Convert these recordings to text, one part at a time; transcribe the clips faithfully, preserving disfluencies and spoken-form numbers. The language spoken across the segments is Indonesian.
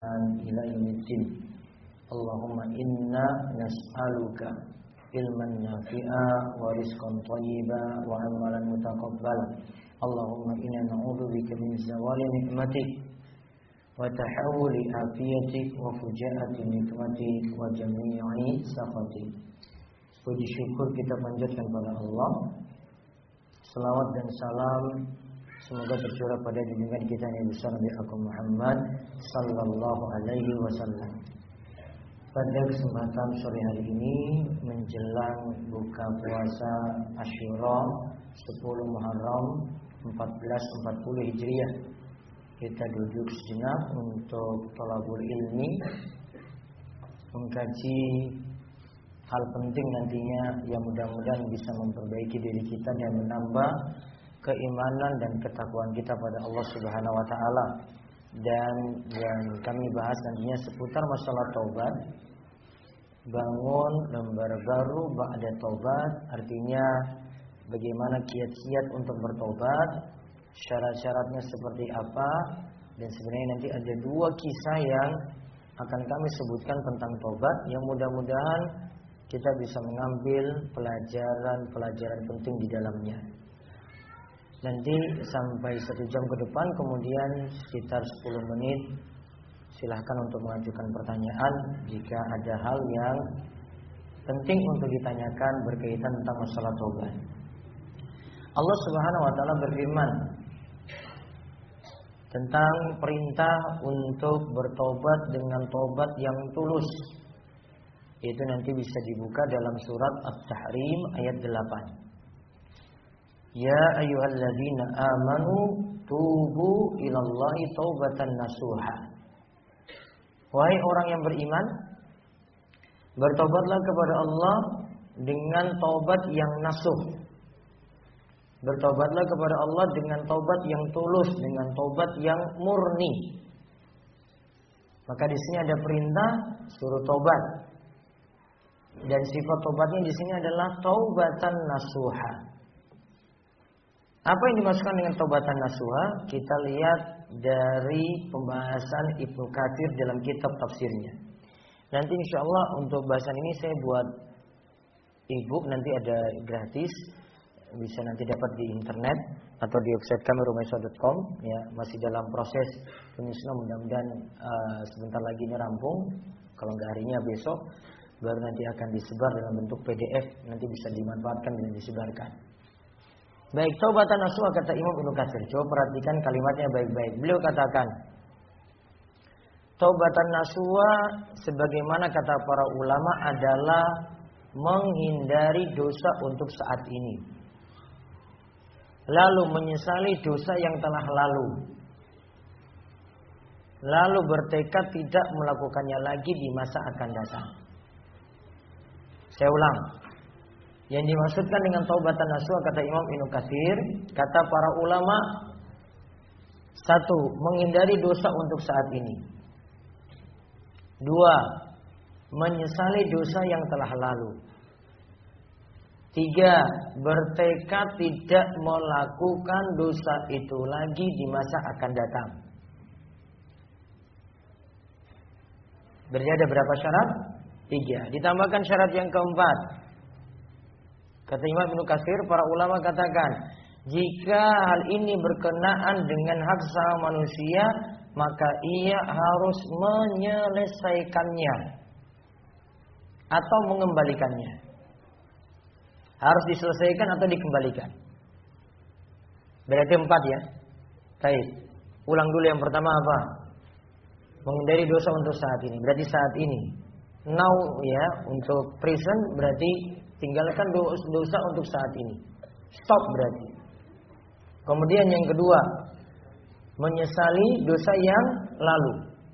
ila yaumiddin. Allahumma inna nas'aluka ilman nafi'a wa rizqan thayyiban wa amalan mutaqabbala. Allahumma inna na'udzubika min zawali ni'matik wa tahawuli afiyatik wa fujaati nikmatik wa jami'i sakhatik. Puji syukur kita panjatkan pada Allah. Selawat dan salam semoga tercurah pada junjungan kita yang besar Nabi Agung Muhammad sallallahu alaihi wasallam. Pada kesempatan sore hari ini menjelang buka puasa Asyura sepuluh Muharram empat belas empat puluh Hijriah, kita duduk sejenak untuk thalabul ilmi, mengkaji hal penting nantinya yang mudah-mudahan bisa memperbaiki diri kita dan menambah keimanan dan ketakwaan kita pada Allah Subhanahu wa taala. Dan yang kami bahas nantinya seputar masalah taubat. Bangun lembar baru ba'da taubat, artinya bagaimana kiat-kiat untuk bertobat, syarat-syaratnya seperti apa, dan sebenarnya nanti ada dua kisah yang akan kami sebutkan tentang taubat yang mudah-mudahan kita bisa mengambil pelajaran-pelajaran penting di dalamnya. Nanti sampai satu jam ke depan, kemudian sekitar sepuluh menit silahkan untuk mengajukan pertanyaan jika ada hal yang penting untuk ditanyakan berkaitan tentang masalah taubat. Allah Subhanahu wa taala berfirman tentang perintah untuk bertobat dengan tobat yang tulus. Itu nanti bisa dibuka dalam surat At-Tahrim ayat delapan. Ya ayyuhalladzina amanu tubu ilallahi taubatan nasuha. Wahai orang yang beriman, bertobatlah kepada Allah dengan taubat yang nasuh. Bertobatlah kepada Allah dengan taubat yang tulus, dengan taubat yang murni. Maka di sini ada perintah suruh taubat. Dan sifat taubatnya di sini adalah taubatan nasuha. Apa yang dimaksudkan dengan taubatan nasuha? Kita lihat dari pembahasan Ibnu Katsir dalam kitab tafsirnya. Nanti insya Allah untuk bahasan ini saya buat e-book, nanti ada gratis, bisa nanti dapat di internet atau di website kami rumaisa dot com. Ya, masih dalam proses penyusunan, mudah-mudahan uh, sebentar lagi ini rampung. Kalau nggak harinya besok, baru nanti akan disebar dalam bentuk P D F, nanti bisa dimanfaatkan dan disebarkan. Baik, taubatan nasuha kata Imam Ibnu Katsir. Coba perhatikan kalimatnya baik-baik. Beliau katakan, taubatan nasuha sebagaimana kata para ulama adalah menghindari dosa untuk saat ini, lalu menyesali dosa yang telah lalu, lalu bertekad tidak melakukannya lagi di masa akan datang. Saya ulang. Yang dimaksudkan dengan taubatan nasuha kata Imam Ibnu Katsir, kata para ulama, satu, menghindari dosa untuk saat ini. Dua, menyesali dosa yang telah lalu. Tiga, bertekad tidak melakukan dosa itu lagi di masa akan datang. Berarti ada berapa syarat? Tiga. Ditambahkan syarat yang keempat. Kata Imam Ibnu Katsir, para ulama katakan, jika hal ini berkenaan dengan hak asasi manusia, maka ia harus menyelesaikannya atau mengembalikannya. Harus diselesaikan atau dikembalikan. Berarti empat ya. Baik. Ulang dulu yang pertama apa? Menghindari dosa untuk saat ini. Berarti saat ini. Now ya, untuk present berarti tinggalkan dosa untuk saat ini. Stop berarti. Kemudian yang kedua, menyesali dosa yang lalu.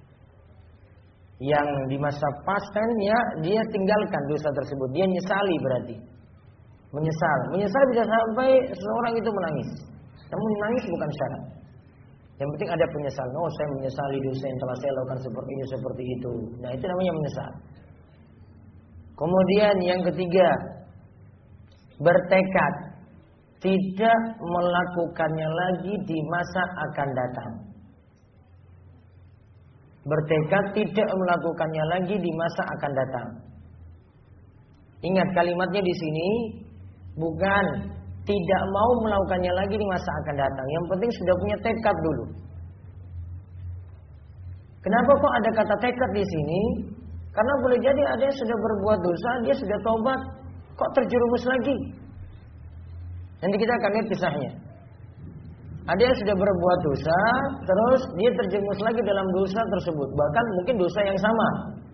Yang di masa past tense ya, dia tinggalkan dosa tersebut. Dia nyesali berarti. Menyesal. Menyesal bisa sampai seseorang itu menangis. Namun menangis bukan syarat. Yang penting ada penyesalan. Oh, saya menyesali dosa yang telah saya lakukan seperti ini, seperti itu. Nah, itu namanya menyesal. Kemudian yang ketiga, bertekad tidak melakukannya lagi di masa akan datang. bertekad tidak melakukannya lagi di masa akan datang. Ingat kalimatnya di sini bukan tidak mau melakukannya lagi di masa akan datang. Yang penting sudah punya tekad dulu. Kenapa kok ada kata tekad di sini? Karena boleh jadi ada yang sudah berbuat dosa, dia sudah taubat, kok terjerumus lagi. Nanti kita akan lihat kisahnya. Ada yang sudah berbuat dosa, terus dia terjerumus lagi dalam dosa tersebut. Bahkan mungkin dosa yang sama,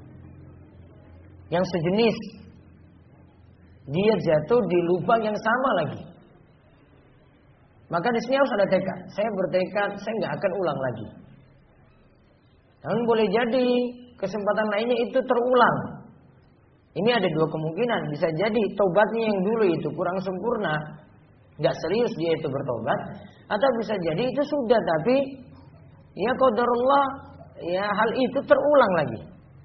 yang sejenis. Dia jatuh di lubang yang sama lagi. Maka di sini harus ada tekad. Saya bertekad, saya nggak akan ulang lagi. Namun boleh jadi kesempatan lainnya itu terulang. Ini ada dua kemungkinan. Bisa jadi tobatnya yang dulu itu kurang sempurna, nggak serius dia itu bertobat, atau bisa jadi itu sudah tapi ya qadarullah ya hal itu terulang lagi.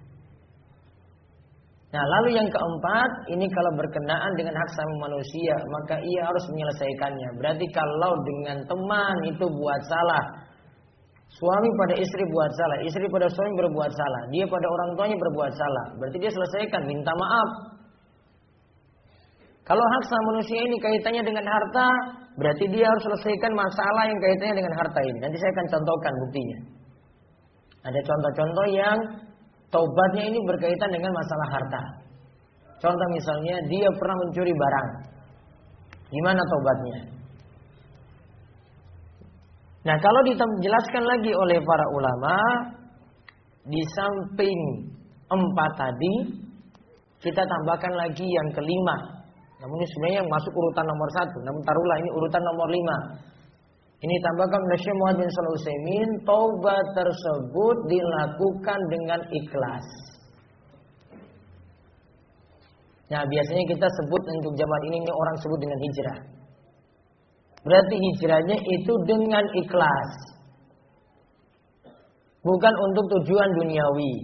Nah, lalu yang keempat, ini kalau berkenaan dengan hak asasi manusia, maka ia harus menyelesaikannya. Berarti kalau dengan teman itu buat salah, suami pada istri buat salah, istri pada suami berbuat salah, dia pada orang tuanya berbuat salah, berarti dia selesaikan, minta maaf. Kalau hak asasi manusia ini kaitannya dengan harta, berarti dia harus selesaikan masalah yang kaitannya dengan harta ini. Nanti saya akan contohkan buktinya. Ada contoh-contoh yang taubatnya ini berkaitan dengan masalah harta. Contoh misalnya dia pernah mencuri barang. Gimana taubatnya? Nah, kalau dijelaskan lagi oleh para ulama, di samping empat tadi, kita tambahkan lagi yang kelima. Namun ini sebenarnya yang masuk urutan nomor satu. Namun taruhlah ini urutan nomor lima. Ini tambahkan oleh Syekh Muhammad bin Shalih Al-Utsaimin, taubat tersebut dilakukan dengan ikhlas. Nah, biasanya kita sebut untuk zaman ini orang sebut dengan hijrah. Berarti hijrahnya itu dengan ikhlas. Bukan untuk tujuan duniawi.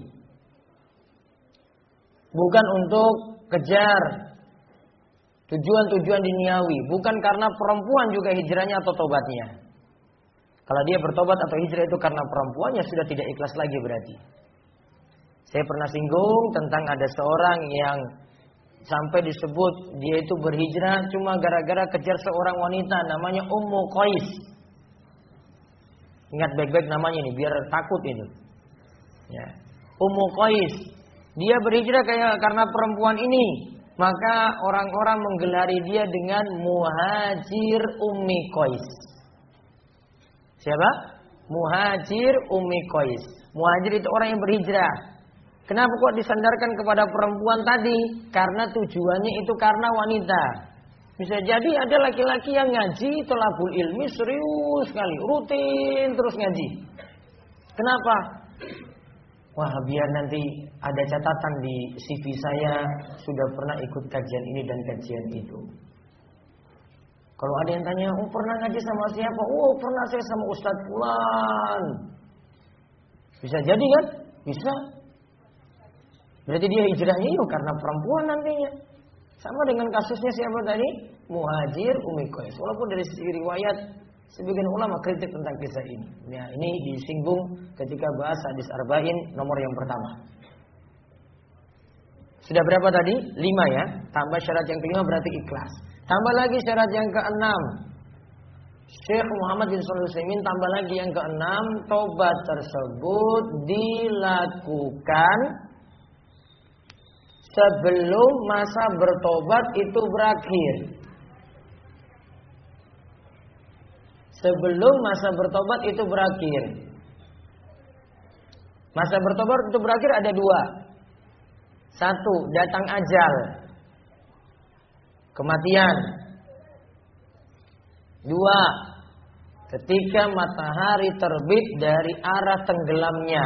Bukan untuk kejar tujuan-tujuan duniawi. Bukan karena perempuan juga hijrahnya atau tobatnya. Kalau dia bertobat atau hijrah itu karena perempuannya sudah tidak ikhlas lagi berarti. Saya pernah singgung tentang ada seorang yang sampai disebut dia itu berhijrah cuma gara-gara kejar seorang wanita namanya Ummu Qais. Ingat baik-baik namanya ini biar takut itu. Ya. Ummu Qais. Dia berhijrah kayak karena perempuan ini. Maka orang-orang menggelari dia dengan Muhajir Ummi Qais. Siapa? Muhajir Ummi Qais. Muhajir itu orang yang berhijrah. Kenapa kok disandarkan kepada perempuan tadi? Karena tujuannya itu karena wanita. Bisa jadi ada laki-laki yang ngaji, thalabul ilmi serius sekali, rutin terus ngaji. Kenapa? Wah, biar nanti ada catatan di C V saya sudah pernah ikut kajian ini dan kajian itu. Kalau ada yang tanya, oh pernah ngaji sama siapa? Oh pernah saya sama Ustadz Fulan. Bisa jadi kan? Bisa. Berarti dia hijrahnya itu karena perempuan nantinya. Sama dengan kasusnya siapa tadi? Muhajir Ummi Qais. Walaupun dari sisi riwayat sebagian ulama kritik tentang kisah ini. Ya, ini disinggung ketika bahas hadis arba'in nomor yang pertama. Sudah berapa tadi? Lima ya. Tambah syarat yang kelima berarti ikhlas. Tambah lagi syarat yang keenam. Syekh Muhammad bin Shalih Al-Utsaimin tambah lagi yang keenam, tobat tersebut dilakukan sebelum masa bertobat itu berakhir. Sebelum masa bertobat itu berakhir. Masa bertobat itu berakhir ada dua. Satu, datang ajal, kematian. Dua, ketika matahari terbit dari arah tenggelamnya.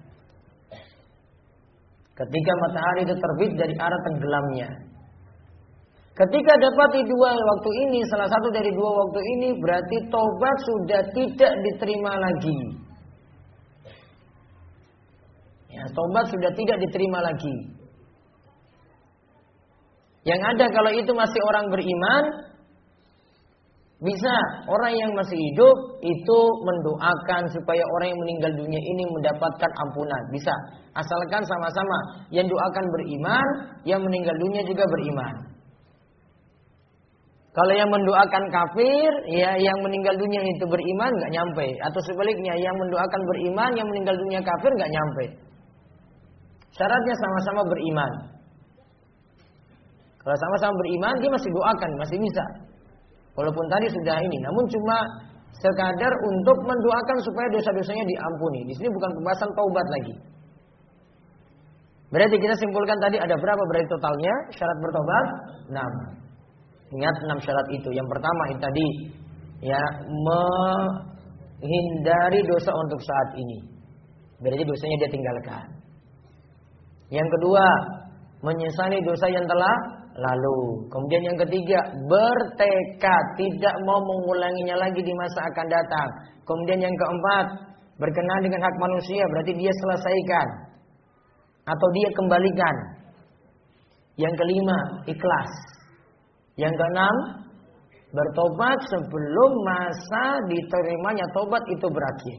Ketika matahari itu terbit dari arah tenggelamnya. Ketika dapati dua waktu ini, salah satu dari dua waktu ini, berarti tobat sudah tidak diterima lagi. Ya, tobat sudah tidak diterima lagi. Yang ada kalau itu masih orang beriman, Bisa orang yang masih hidup itu mendoakan supaya orang yang meninggal dunia ini mendapatkan ampunan. Bisa. Asalkan sama-sama yang doakan beriman, yang meninggal dunia juga beriman. Kalau yang mendoakan kafir, ya yang meninggal dunia itu beriman nggak nyampe. Atau sebaliknya yang mendoakan beriman, yang meninggal dunia kafir nggak nyampe. Syaratnya sama-sama beriman. Kalau sama-sama beriman, dia masih doakan, masih bisa. Walaupun tadi sudah ini, namun cuma sekadar untuk mendoakan supaya dosa-dosanya diampuni. Di sini bukan pembahasan taubat lagi. Berarti kita simpulkan tadi ada berapa berarti totalnya syarat bertobat? enam. Ingat enam syarat itu. Yang pertama itu tadi ya menghindari dosa untuk saat ini. Berarti dosanya dia tinggalkan. Yang kedua, menyesali dosa yang telah lalu. Kemudian yang ketiga, bertekad tidak mau mengulanginya lagi di masa akan datang. Kemudian yang keempat, berkenaan dengan hak manusia, berarti dia selesaikan atau dia kembalikan. Yang kelima, ikhlas. Yang keenam, bertobat sebelum masa diterimanya tobat itu berakhir.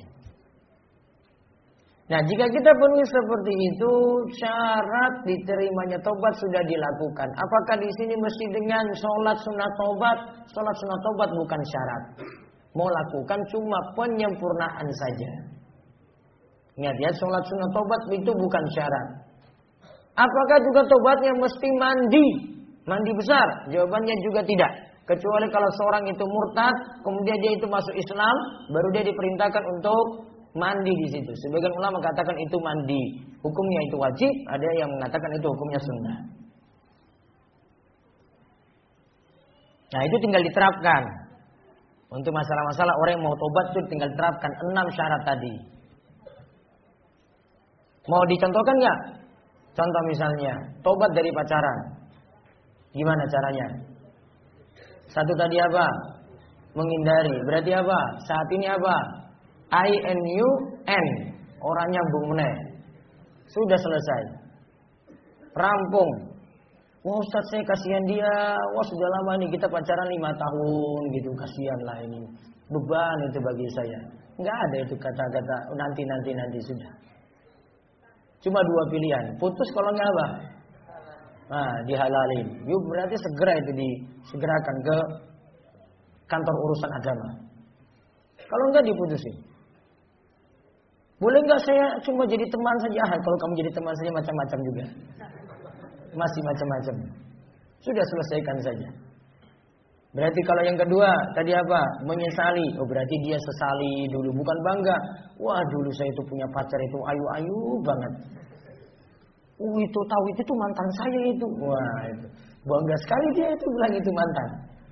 Nah, jika kita penuhi seperti itu, syarat diterimanya tobat sudah dilakukan. Apakah di sini mesti dengan sholat sunat tobat? Sholat sunat tobat bukan syarat. Mau lakukan cuma penyempurnaan saja. Ingat ya, sholat sunat tobat itu bukan syarat. Apakah juga tobatnya mesti mandi? Mandi besar? Jawabannya juga tidak. Kecuali kalau seorang itu murtad, kemudian dia itu masuk Islam, baru dia diperintahkan untuk mandi di situ. Sebagian ulama katakan itu mandi, hukumnya itu wajib. Ada yang mengatakan itu hukumnya sunnah. Nah, itu tinggal diterapkan. Untuk masalah-masalah orang yang mau tobat itu tinggal terapkan enam syarat tadi. Mau dicontohkan nggak? Contoh misalnya, tobat dari pacaran. Gimana caranya? Satu tadi apa? Menghindari. Berarti apa? Saat ini apa? I N U N. Orangnya bung meneh. Sudah selesai. Rampung. Wah Ustaz saya kasihan dia. Wah sudah lama nih kita pacaran lima tahun gitu. Kasihan lah ini. Beban itu bagi saya. Enggak ada itu kata-kata nanti nanti nanti sudah. Cuma dua pilihan. Putus kalau enggak apa? Nah, dihalalin. Yuk berarti segera itu disegerakan ke kantor urusan agama. Kalau enggak diputusin. Boleh enggak saya cuma jadi teman saja? Ah, kalau kamu jadi teman saja macam-macam juga. Masih macam-macam. Sudah selesaikan saja. Berarti kalau yang kedua tadi apa? Menyesali. Oh berarti dia sesali dulu, bukan bangga. Wah dulu saya itu punya pacar itu ayu-ayu banget. Uh itu tahu itu tuh mantan saya itu. Wah itu bangga sekali dia itu bilang itu mantan.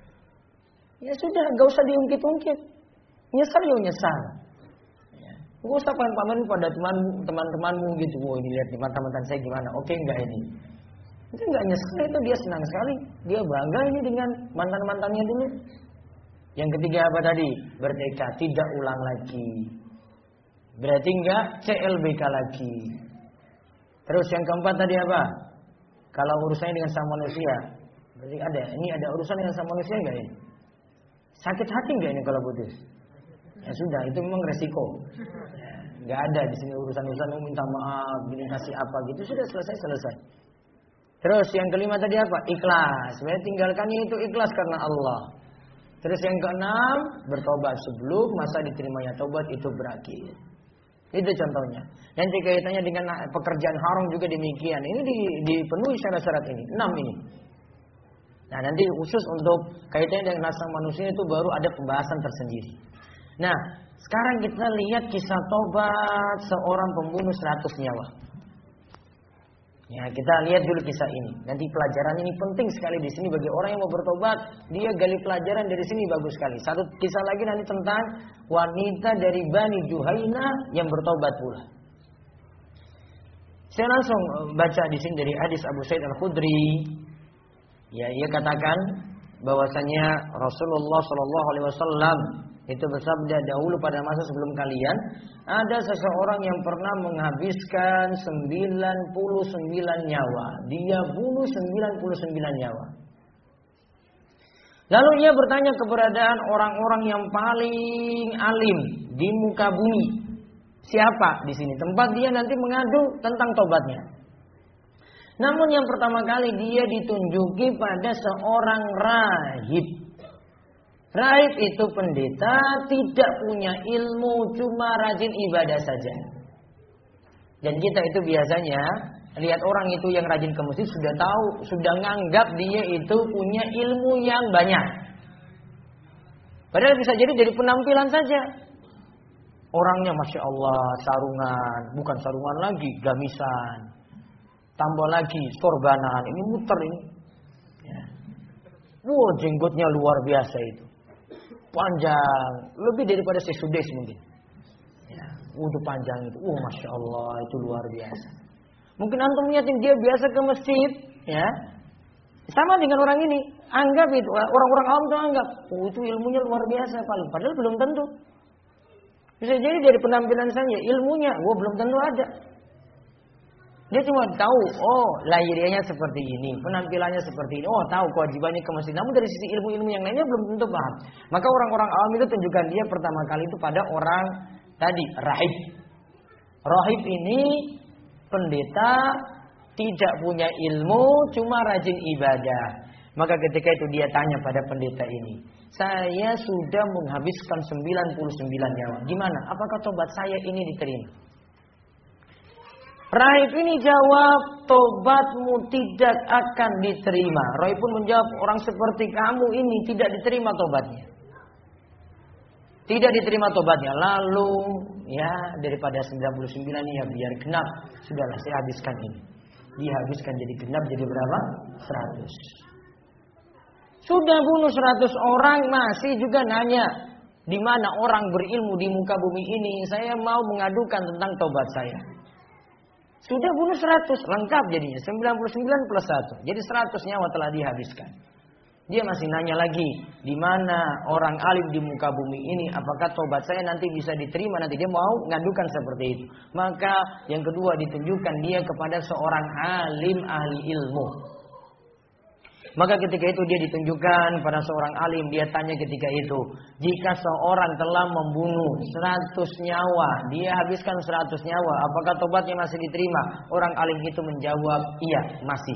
Ya sudah, enggak usah diungkit-ungkit. Nyesal ya nyesal. Ya. Enggak usah pamer-pamer pada teman teman-temanmu gitu. Wah ini lihat mantan-mantan saya gimana? Oke enggak ini? Itu enggak nyesal, itu dia senang sekali. Dia bangga ini dengan mantan-mantannya dulu. Yang ketiga apa tadi? Bertekad tidak ulang lagi. Berarti enggak C L B K lagi. Terus yang keempat tadi apa? Kalau urusannya dengan sama manusia. Berarti ada. Ini ada urusan dengan sama manusia enggak ini? Sakit hati enggak ini kalau putus? Ya sudah, itu memang resiko. Ya, enggak ada di sini urusan-urusan minta maaf, gini kasih apa gitu, sudah selesai-selesai. Terus yang kelima tadi apa? Ikhlas. Sebenarnya tinggalkannya itu ikhlas karena Allah. Terus yang keenam, bertobat sebelum masa diterimanya tobat itu berakhir. Itu contohnya. Dan kaitannya dengan pekerjaan haram juga demikian. Ini dipenuhi syarat-syarat ini. Enam ini. Nah nanti khusus untuk kaitannya dengan nasab manusia itu baru ada pembahasan tersendiri. Nah sekarang kita lihat kisah tobat seorang pembunuh seratus nyawa. Ya kita lihat dulu kisah ini. Nanti pelajaran ini penting sekali di sini bagi orang yang mau bertobat. Dia gali pelajaran dari sini bagus sekali. Satu kisah lagi nanti tentang wanita dari Bani Juhaina yang bertobat pula. Saya langsung baca di sini dari hadis Abu Sa'id Al-Khudri. Ya, ia katakan bahwasanya Rasulullah Shallallahu Alaihi Wasallam itu bersabda dahulu pada masa sebelum kalian ada seseorang yang pernah menghabiskan sembilan puluh sembilan nyawa. Dia bunuh sembilan puluh sembilan nyawa. Lalu ia bertanya keberadaan orang-orang yang paling alim di muka bumi. Siapa di sini? Tempat dia nanti mengadu tentang tobatnya. Namun yang pertama kali dia ditunjuki pada seorang rahib. Rahib itu pendeta, tidak punya ilmu, cuma rajin ibadah saja. Dan kita itu biasanya lihat orang itu yang rajin ke masjid sudah tahu, sudah nganggap dia itu punya ilmu yang banyak. Padahal bisa jadi dari penampilan saja. Orangnya Masya Allah sarungan, bukan sarungan lagi, gamisan. Tambah lagi sorbanan, ini muter ini. Ya. Wah, jenggotnya luar biasa itu. Panjang, lebih daripada sesudes mungkin. Ya, udah panjang itu. Wah, Masya Allah itu luar biasa. Mungkin antum lihatin dia biasa ke masjid, ya. Sama dengan orang ini, anggap itu orang-orang awam tuh anggap, oh itu ilmunya luar biasa paling. Padahal belum tentu. Bisa jadi dari penampilan saja, ilmunya, oh belum tentu ada. Dia cuma tahu, oh lahiriahnya seperti ini, penampilannya seperti ini, oh tahu kewajibannya ke masjid. Namun dari sisi ilmu-ilmu yang lainnya belum tentu paham. Maka orang-orang awam itu tunjukkan dia pertama kali itu pada orang tadi, rahib. Rahib ini pendeta, tidak punya ilmu, cuma rajin ibadah. Maka ketika itu dia tanya pada pendeta ini, saya sudah menghabiskan sembilan puluh sembilan nyawa. Gimana? Apakah tobat saya ini diterima? Rahib ini jawab, tobatmu tidak akan diterima. Rahib pun menjawab, orang seperti kamu ini tidak diterima tobatnya. Tidak diterima tobatnya. Lalu ya daripada sembilan puluh sembilan ini ya biar genap. Sudahlah saya habiskan ini. Dihabiskan jadi genap jadi berapa? seratus. Sudah bunuh seratus orang masih juga nanya, di mana orang berilmu di muka bumi ini? Saya mau mengadukan tentang tobat saya. Sudah bunuh seratus, lengkap jadinya. sembilan puluh sembilan plus satu. Jadi seratus nyawa telah dihabiskan. Dia masih nanya lagi, di mana orang alim di muka bumi ini? Apakah tobat saya nanti bisa diterima? Nanti dia mau ngadukan seperti itu. Maka yang kedua ditunjukkan dia kepada seorang alim ahli ilmu. Maka ketika itu dia ditunjukkan pada seorang alim. Dia tanya ketika itu, jika seorang telah membunuh seratus nyawa, dia habiskan seratus nyawa, apakah tobatnya masih diterima? Orang alim itu menjawab, iya masih.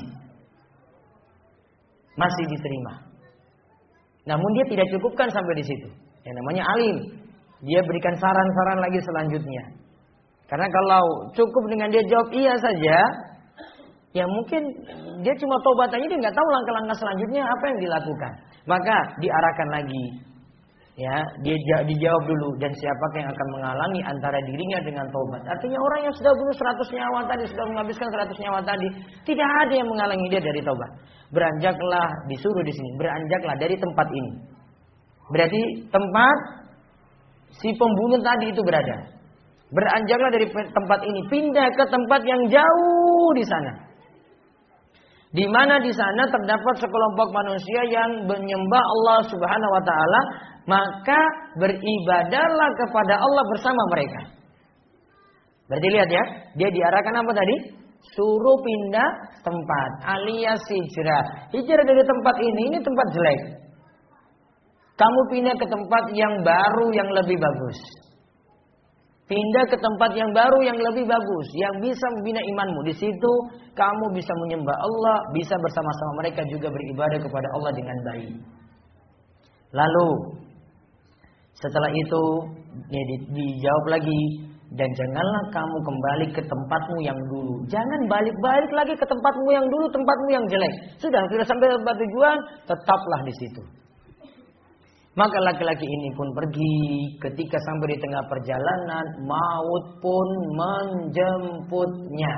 Masih diterima. Namun dia tidak cukupkan sampai di situ. Yang namanya alim, dia berikan saran-saran lagi selanjutnya. Karena kalau cukup dengan dia jawab iya saja, ya mungkin dia cuma tobat aja, dia nggak tahu langkah-langkah selanjutnya apa yang dilakukan. Maka diarahkan lagi, ya dia dijawab dulu, dan siapakah yang akan menghalangi antara dirinya dengan tobat. Artinya orang yang sudah bunuh seratus nyawa tadi, sudah menghabiskan seratus nyawa tadi, tidak ada yang menghalangi dia dari tobat. Beranjaklah, disuruh di sini, beranjaklah dari tempat ini. Berarti tempat si pembunuh tadi itu berada. Beranjaklah dari tempat ini, pindah ke tempat yang jauh di sana. Di mana di sana terdapat sekelompok manusia yang menyembah Allah Subhanahu wa taala, maka beribadahlah kepada Allah bersama mereka. Berarti lihat ya, dia diarahkan apa tadi? Suruh pindah tempat, alias hijrah. Hijrah dari tempat ini, ini tempat jelek. Kamu pindah ke tempat yang baru yang lebih bagus. Pindah ke tempat yang baru yang lebih bagus, yang bisa membina imanmu. Di situ kamu bisa menyembah Allah, bisa bersama-sama mereka juga beribadah kepada Allah dengan baik. Lalu setelah itu ya, di, dijawab lagi, dan janganlah kamu kembali ke tempatmu yang dulu. Jangan balik-balik lagi ke tempatmu yang dulu, tempatmu yang jelek. Sudah sudah sampai tempat tujuan, tetaplah di situ. Maka laki-laki ini pun pergi. Ketika sampai di tengah perjalanan, maut pun menjemputnya.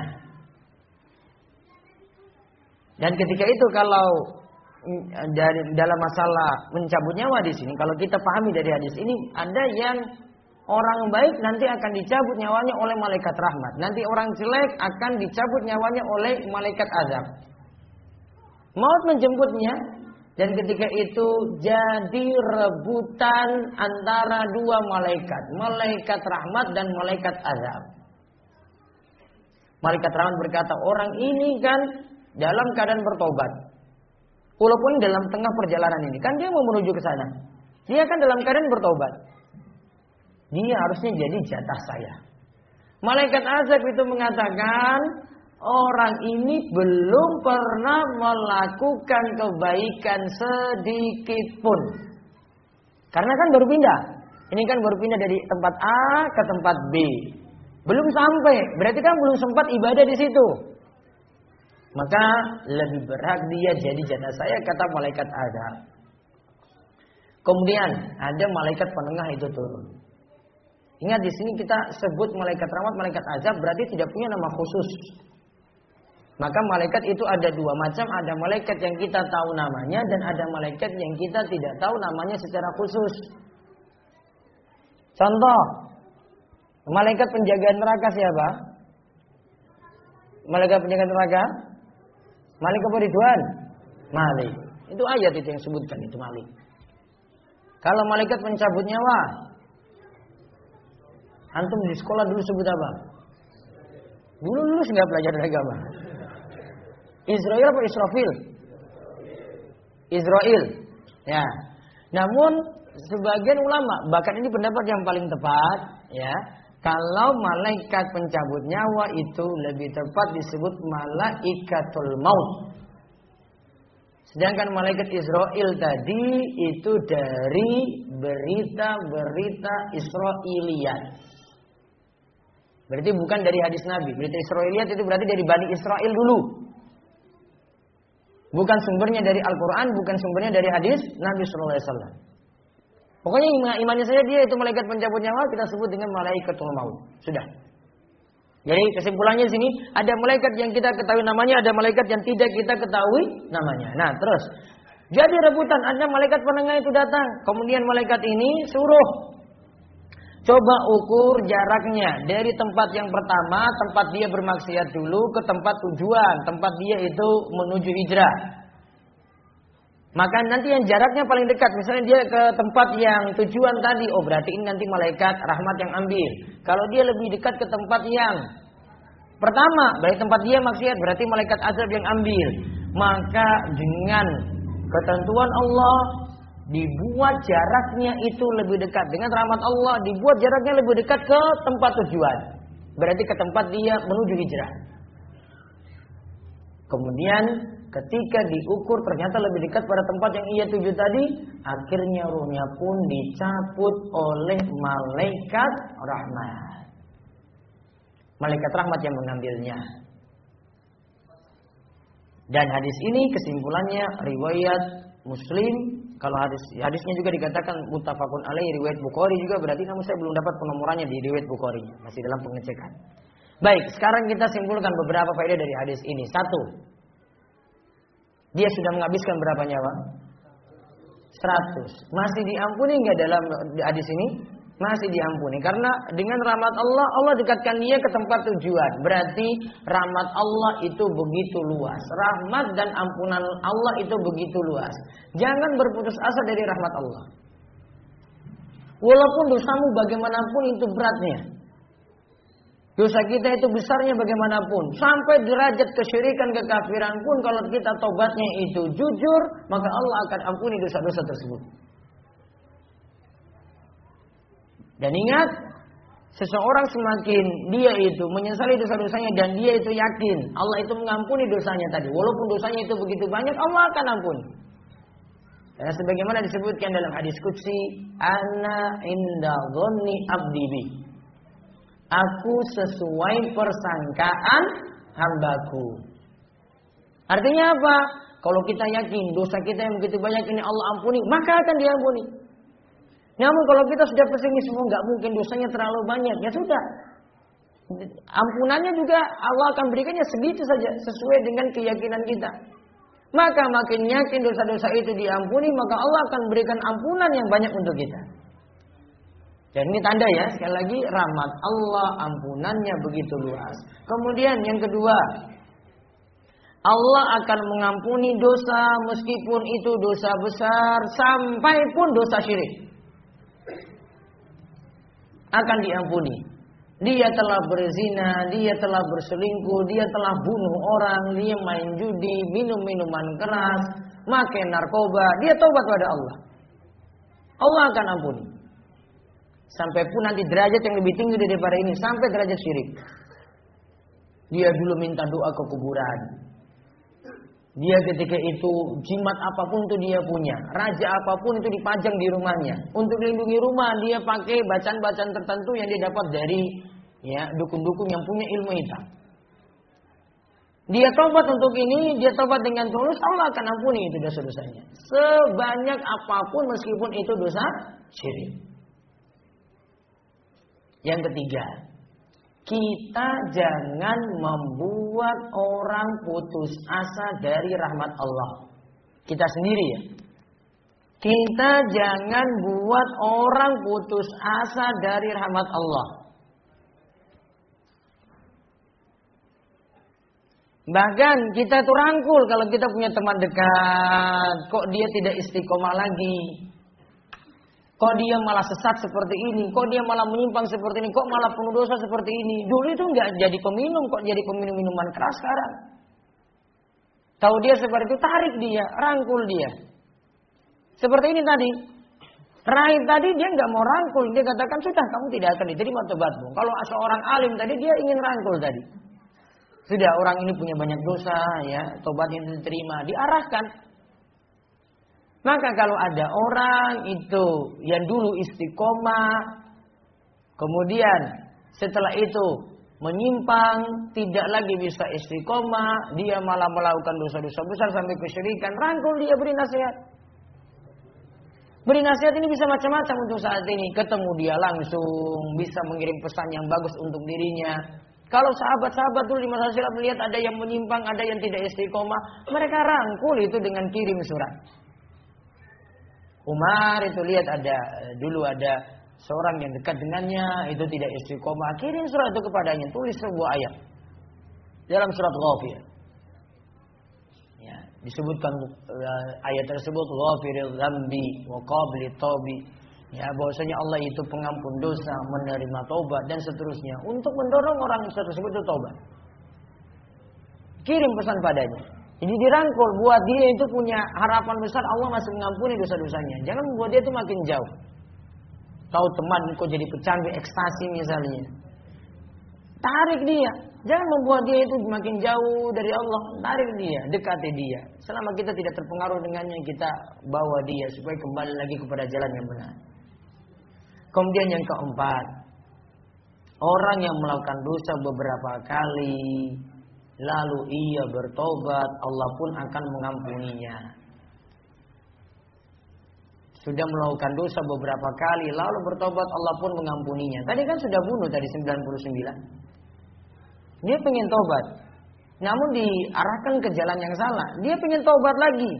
Dan ketika itu kalau dari dalam masalah mencabut nyawa di sini, kalau kita pahami dari hadis ini, ada yang orang baik nanti akan dicabut nyawanya oleh malaikat rahmat. Nanti orang jelek akan dicabut nyawanya oleh malaikat azab. Maut menjemputnya. Dan ketika itu jadi rebutan antara dua malaikat. Malaikat rahmat dan malaikat azab. Malaikat rahmat berkata, orang ini kan dalam keadaan bertobat. Walaupun dalam tengah perjalanan ini, kan dia mau menuju ke sana. Dia kan dalam keadaan bertobat. Dia harusnya jadi jatah saya. Malaikat azab itu mengatakan, orang ini belum pernah melakukan kebaikan sedikit pun. Karena kan baru pindah. Ini kan baru pindah dari tempat A ke tempat B. Belum sampai, berarti kan belum sempat ibadah di situ. Maka lebih berhak dia jadi jatah saya, kata malaikat azab. Kemudian ada malaikat penengah itu turun. Ingat di sini kita sebut malaikat rahmat, malaikat azab berarti tidak punya nama khusus. Maka malaikat itu ada dua macam, ada malaikat yang kita tahu namanya dan ada malaikat yang kita tidak tahu namanya secara khusus. Contoh, malaikat penjaga neraka siapa? Malaikat penjaga neraka? Malik apa Ridwan? Malik. Itu ayat itu yang sebutkan itu Malik. Kalau malaikat pencabut nyawa, antum di sekolah dulu sebut apa? Dulu dulu nggak belajar agama. Israel apa Israfil? Israel. Ya. Namun sebagian ulama, bahkan ini pendapat yang paling tepat, ya. Kalau malaikat pencabut nyawa itu lebih tepat disebut malaikatul maut. Sedangkan malaikat Israel tadi itu dari berita-berita Israiliyat. Berarti bukan dari hadis Nabi. Berita Israiliyat itu berarti dari Bani Israel dulu. Bukan sumbernya dari Al-Quran, bukan sumbernya dari hadis Nabi Sallallahu Alaihi Wasallam. Pokoknya imannya saya dia itu malaikat pencabut nyawa, kita sebut dengan malaikatul maut. Sudah. Jadi kesimpulannya di sini ada malaikat yang kita ketahui namanya, ada malaikat yang tidak kita ketahui namanya. Nah terus jadi rebutan, ada malaikat penengah itu datang. Kemudian malaikat ini suruh coba ukur jaraknya dari tempat yang pertama, tempat dia bermaksiat dulu ke tempat tujuan, tempat dia itu menuju hijrah. Maka nanti yang jaraknya paling dekat, misalnya dia ke tempat yang tujuan tadi, oh berarti ini nanti malaikat rahmat yang ambil. Kalau dia lebih dekat ke tempat yang pertama, berarti tempat dia maksiat, berarti malaikat azab yang ambil. Maka dengan ketentuan Allah dibuat jaraknya itu lebih dekat. Dengan rahmat Allah dibuat jaraknya lebih dekat ke tempat tujuan. Berarti ke tempat dia menuju hijrah. Kemudian ketika diukur ternyata lebih dekat pada tempat yang ia tuju tadi, akhirnya ruhnya pun dicabut oleh malaikat rahmat. Malaikat rahmat yang mengambilnya. Dan hadis ini kesimpulannya riwayat Muslim. Kalau hadis hadisnya juga dikatakan muttafaqun alaihi, riwayat Bukhari juga, berarti namun saya belum dapat penomorannya di riwayat Bukhari, masih dalam pengecekan. Baik, sekarang kita simpulkan beberapa faedah dari hadis ini. Satu, dia sudah menghabiskan berapa nyawa? seratus. Masih diampuni enggak dalam hadis ini? Masih diampuni. Karena dengan rahmat Allah, Allah dekatkan dia ke tempat tujuan. Berarti rahmat Allah itu begitu luas. Rahmat dan ampunan Allah itu begitu luas. Jangan berputus asa dari rahmat Allah. Walaupun dosamu bagaimanapun itu beratnya. Dosa kita itu besarnya bagaimanapun. Sampai derajat kesyirikan, kekafiran pun kalau kita tobatnya itu jujur, maka Allah akan ampuni dosa-dosa tersebut. Dan ingat, seseorang semakin dia itu menyesali dosa-dosanya dan dia itu yakin Allah itu mengampuni dosanya tadi. Walaupun dosanya itu begitu banyak, Allah akan ampuni. Karena sebagaimana disebutkan dalam hadis qudsi, ana inda dhanni abdi bi. Aku sesuai persangkaan hambaku. Artinya apa? Kalau kita yakin dosa kita yang begitu banyak ini Allah ampuni, maka akan diampuni. Namun kalau kita sudah pesimis, oh nggak mungkin dosanya terlalu banyak, ya sudah. Ampunannya juga Allah akan berikannya segitu saja, sesuai dengan keyakinan kita. Maka makin yakin dosa-dosa itu diampuni, maka Allah akan berikan ampunan yang banyak untuk kita. Dan ini tanda ya, sekali lagi rahmat Allah, ampunannya begitu luas. Kemudian yang kedua, Allah akan mengampuni dosa meskipun itu dosa besar, sampai pun dosa syirik akan diampuni. dia telah berzina, dia telah berselingkuh, dia telah bunuh orang, dia main judi, minum minuman keras, makan narkoba, dia taubat pada Allah. Allah akan ampuni. Sampai pun nanti derajat yang lebih tinggi daripada ini, sampai derajat syirik. Dia dulu minta doa ke kuburan. Dia ketika itu jimat apapun itu dia punya, raja apapun itu dipajang di rumahnya. Untuk melindungi rumah dia pakai bacaan-bacaan tertentu yang dia dapat dari ya dukun-dukun yang punya ilmu hitam. Dia tobat untuk ini, dia tobat dengan tulus, Allah akan ampuni itu dosa-dosanya. Sebanyak apapun meskipun itu dosa syirik. Yang ketiga, kita jangan membuat orang putus asa dari rahmat Allah. Kita sendiri ya. Kita jangan buat orang putus asa dari rahmat Allah. Bahkan kita tuh rangkul kalau kita punya teman dekat, kok dia tidak istiqomah lagi. Kok dia malah sesat seperti ini? Kok dia malah menyimpang seperti ini? Kok malah penuh dosa seperti ini? Dulu itu nggak jadi peminum, kok jadi peminum minuman keras sekarang? Tahu dia seperti itu, tarik dia, rangkul dia. Seperti ini tadi. Rahib tadi dia nggak mau rangkul, dia katakan sudah kamu tidak akan diterima tobatmu. Kalau seorang alim tadi dia ingin rangkul tadi. Sudah orang ini punya banyak dosa, ya tobatnya diterima, diarahkan. Maka kalau ada orang itu yang dulu istiqomah, kemudian setelah itu menyimpang, tidak lagi bisa istiqomah, dia malah melakukan dosa-dosa besar sampai kesyirikan, rangkul dia, beri nasihat. Beri nasihat ini bisa macam-macam untuk saat ini. Ketemu dia langsung, bisa mengirim pesan yang bagus untuk dirinya. Kalau sahabat-sahabat dulu di masa silam melihat ada yang menyimpang, ada yang tidak istiqomah, mereka rangkul itu dengan kirim surat. Umar itu lihat ada dulu ada seorang yang dekat dengannya itu tidak istiqomah, kirim surat itu kepadanya, tulis sebuah ayat dalam surat Ghafir. Ya, disebutkan uh, ayat tersebut ghafiril dzambi wa qabilit taubi. Ya, bahwasanya Allah itu pengampun dosa, menerima taubat dan seterusnya untuk mendorong orang tersebut itu taubat. Kirim pesan padanya. Jadi dirangkul, buat dia itu punya harapan besar Allah masih mengampuni dosa-dosanya. Jangan membuat dia itu makin jauh. Tahu teman kok jadi pecandu ekstasi misalnya. Tarik dia. Jangan membuat dia itu makin jauh dari Allah. Tarik dia, dekati dia. Selama kita tidak terpengaruh dengannya, kita bawa dia supaya kembali lagi kepada jalan yang benar. Kemudian yang keempat, orang yang melakukan dosa beberapa kali, lalu ia bertobat, Allah pun akan mengampuninya. Sudah melakukan dosa beberapa kali, lalu bertobat, Allah pun mengampuninya. Tadi kan sudah bunuh tadi sembilan puluh sembilan. Dia pengen tobat, namun diarahkan ke jalan yang salah. Dia pengen tobat lagi.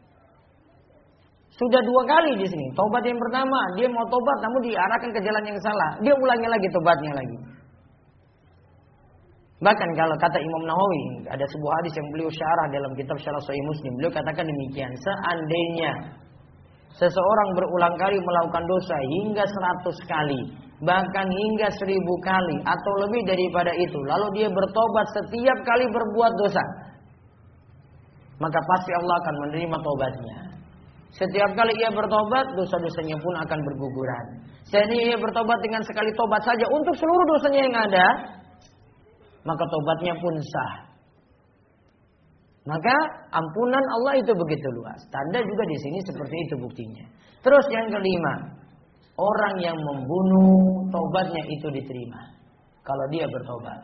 Sudah dua kali di sini. Tobat yang pertama, dia mau tobat namun diarahkan ke jalan yang salah. Dia ulangi lagi tobatnya lagi. Bahkan kalau kata Imam Nawawi, ada sebuah hadis yang beliau syarah dalam kitab Syarah Sahih Muslim. Beliau katakan demikian, seandainya seseorang berulang kali melakukan dosa hingga seratus kali, bahkan hingga seribu kali atau lebih daripada itu, lalu dia bertobat setiap kali berbuat dosa, maka pasti Allah akan menerima tobatnya. Setiap kali ia bertobat, dosa-dosanya pun akan berguguran. Jadi ia bertobat dengan sekali tobat saja untuk seluruh dosanya yang ada, maka tobatnya pun sah. Maka ampunan Allah itu begitu luas. Tanda juga di sini seperti itu buktinya. Terus yang kelima, orang yang membunuh tobatnya itu diterima kalau dia bertobat.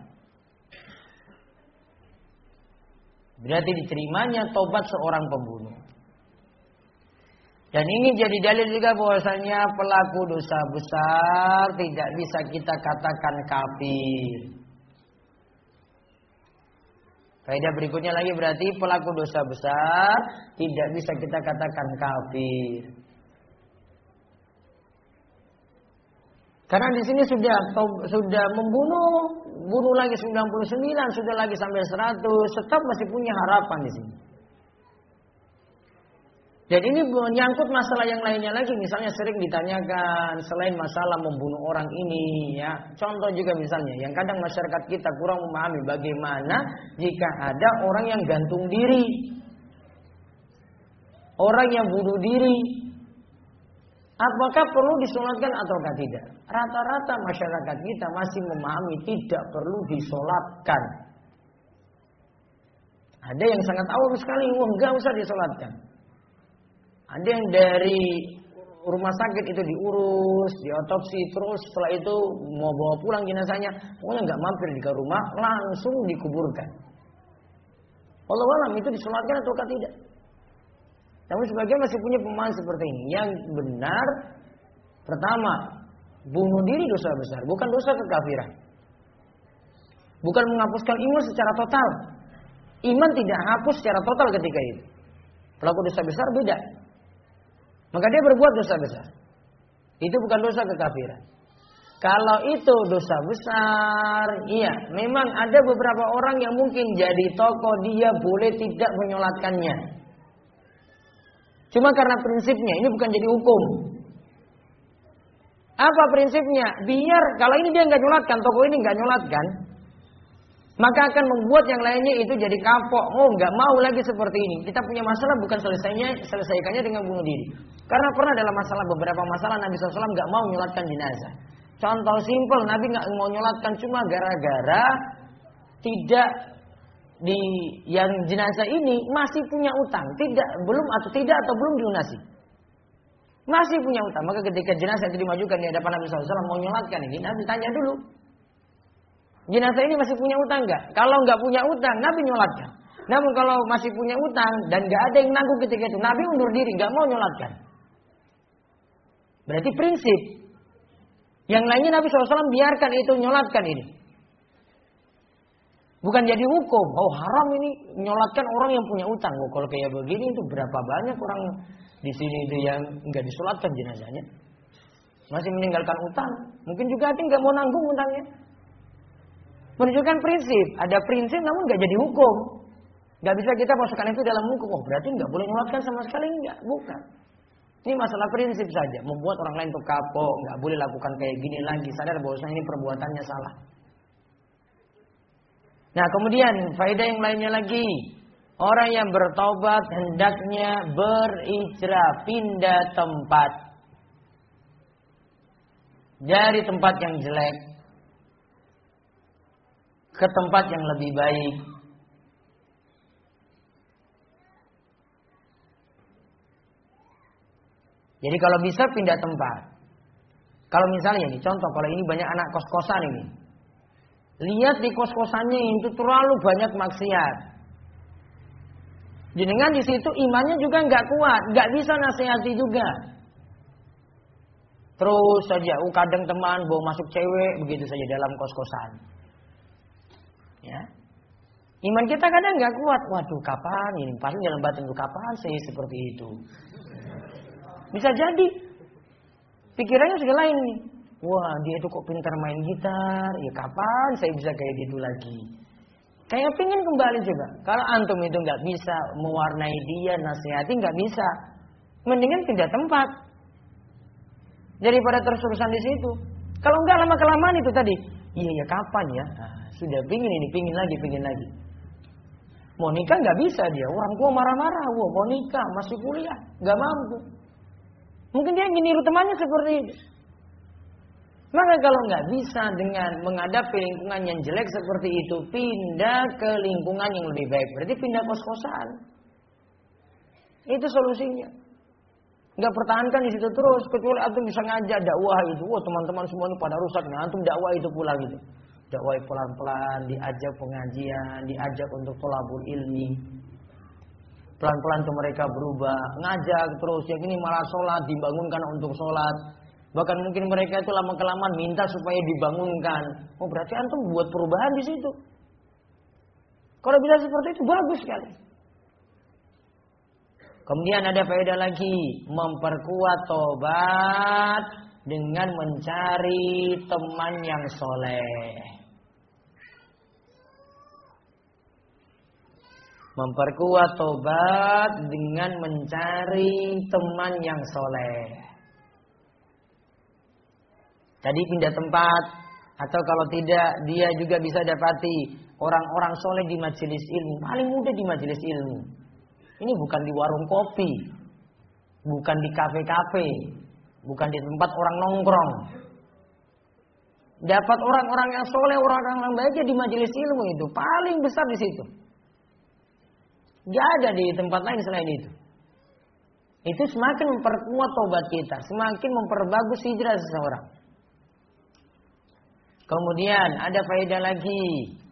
Berarti diterimanya tobat seorang pembunuh. Dan ini jadi dalil juga bahwasanya pelaku dosa besar tidak bisa kita katakan kafir. Kaidah berikutnya lagi berarti pelaku dosa besar tidak bisa kita katakan kafir. Karena di sini sudah sudah membunuh, bunuh lagi sembilan puluh sembilan, sudah lagi sampai seratus, tetap masih punya harapan di sini. Dan ini menyangkut masalah yang lainnya lagi. Misalnya sering ditanyakan selain masalah membunuh orang ini, ya. Contoh juga misalnya yang kadang masyarakat kita kurang memahami bagaimana jika ada orang yang gantung diri, orang yang bunuh diri, apakah perlu disolatkan ataukah tidak? Rata-rata masyarakat kita masih memahami tidak perlu disolatkan. Ada yang sangat awam sekali, wah enggak usah disolatkan. Ada yang dari rumah sakit itu diurus, diotopsi, terus setelah itu mau bawa pulang jenazahnya, pokoknya nggak mampir di rumah, langsung dikuburkan. Wallahu a'lam itu disolatkan ataukah tidak? Namun sebagian masih punya pemahaman seperti ini. Yang benar, pertama, bunuh diri dosa besar, bukan dosa kekafiran. Bukan menghapuskan iman secara total. Iman tidak hapus secara total ketika itu. Pelaku dosa besar beda. Maka dia berbuat dosa besar. Itu bukan dosa kekafiran. Kalau itu dosa besar, iya, memang ada beberapa orang yang mungkin jadi tokoh, dia boleh tidak menyolatkannya. Cuma karena prinsipnya, ini bukan jadi hukum. Apa prinsipnya? Biar kalau ini dia nggak nyolatkan, tokoh ini nggak nyolatkan, maka akan membuat yang lainnya itu jadi kapok. Oh, nggak mau lagi seperti ini. Kita punya masalah bukan selesainya selesaikannya dengan bunuh diri. Karena pernah dalam masalah beberapa masalah Nabi shallallahu alaihi wasallam nggak mau nyolatkan jenazah. Contoh simpel, Nabi nggak mau nyolatkan cuma gara-gara tidak di yang jenazah ini masih punya utang, tidak belum atau tidak atau belum dilunasi. Masih punya utang. Maka ketika jenazah itu dimajukan di hadapan Nabi shallallahu alaihi wasallam mau nyolatkan ini, Nabi tanya dulu. Jenazah ini masih punya utang enggak? Kalau enggak punya utang, Nabi nyolatkan. Namun kalau masih punya utang dan enggak ada yang nanggung ketika itu, Nabi undur diri, enggak mau nyolatkan. Berarti prinsip. Yang lainnya Nabi shallallahu alaihi wasallam biarkan itu nyolatkan ini. Bukan jadi hukum. Oh haram ini nyolatkan orang yang punya utang. Oh, kalau kayak begini itu berapa banyak orang di sini itu yang enggak disolatkan jenazahnya. Masih meninggalkan utang. Mungkin juga ada enggak mau nanggung utangnya. Menunjukkan prinsip, ada prinsip namun nggak jadi hukum. Nggak bisa kita masukkan itu dalam hukum. Oh berarti nggak boleh nyolatkan sama sekali, nggak, bukan. Ini masalah prinsip saja, membuat orang lain tuh kapok, nggak boleh lakukan kayak gini lagi. Sadar bahwasanya ini perbuatannya salah. Nah kemudian faedah yang lainnya lagi, orang yang bertobat hendaknya berhijrah, pindah tempat dari tempat yang jelek ke tempat yang lebih baik. Jadi kalau bisa pindah tempat. Kalau misalnya nih contoh, kalau ini banyak anak kos-kosan ini, lihat di kos-kosannya itu terlalu banyak maksiat. Jenengan di situ imannya juga nggak kuat, nggak bisa nasihati juga. Terus saja, uh, kadang teman bawa masuk cewek begitu saja dalam kos-kosan. Ya, iman kita kadang nggak kuat. Waduh, kapan ini? Pasti dalam batin itu kapan saya seperti itu? Bisa jadi pikirannya sudah lain nih. Wah, dia itu kok pintar main gitar. Ya kapan saya bisa kayak gitu lagi? Kayak pingin kembali juga. Kalau antum itu nggak bisa mewarnai dia, nasihati nggak bisa, mendingan pindah tempat daripada terus-terusan di situ. Kalau nggak lama kelamaan itu tadi. Iya ya kapan ya? Nah, sudah pingin ini, pingin lagi, pingin lagi. Mau nikah nggak bisa dia. Orang tua marah-marah. Wah, mau nikah masih kuliah, nggak mampu. Mungkin dia ingin niru temannya seperti itu. Maka kalau nggak bisa dengan menghadapi lingkungan yang jelek seperti itu, pindah ke lingkungan yang lebih baik. Berarti pindah kos-kosan. Itu solusinya. Nggak pertahankan di situ terus, kecuali antum bisa ngajak dakwah itu. Wah, teman-teman semua ini pada rusak. Nah, antum dakwah itu pula gitu. Dakwah pelan-pelan, diajak pengajian, diajak untuk thalabul ilmi. Pelan-pelan tuh mereka berubah, ngajak terus. Yang ini malah sholat, dibangunkan untuk sholat. Bahkan mungkin mereka itu lama-kelamaan minta supaya dibangunkan. Oh, berarti antum buat perubahan di situ. Kalau bisa seperti itu bagus sekali. Kemudian ada faedah lagi, memperkuat tobat dengan mencari teman yang soleh. Memperkuat tobat dengan mencari teman yang soleh. Tadi pindah tempat, atau kalau tidak dia juga bisa dapati orang-orang soleh di majelis ilmu. Paling mudah di majelis ilmu. Ini bukan di warung kopi, bukan di kafe-kafe, bukan di tempat orang nongkrong. Dapat orang-orang yang soleh, orang-orang yang baik di majelis ilmu itu paling besar di situ. Gak ada di tempat lain selain itu. Itu semakin memperkuat tobat kita, semakin memperbagus hijrah seseorang. Kemudian ada faedah lagi.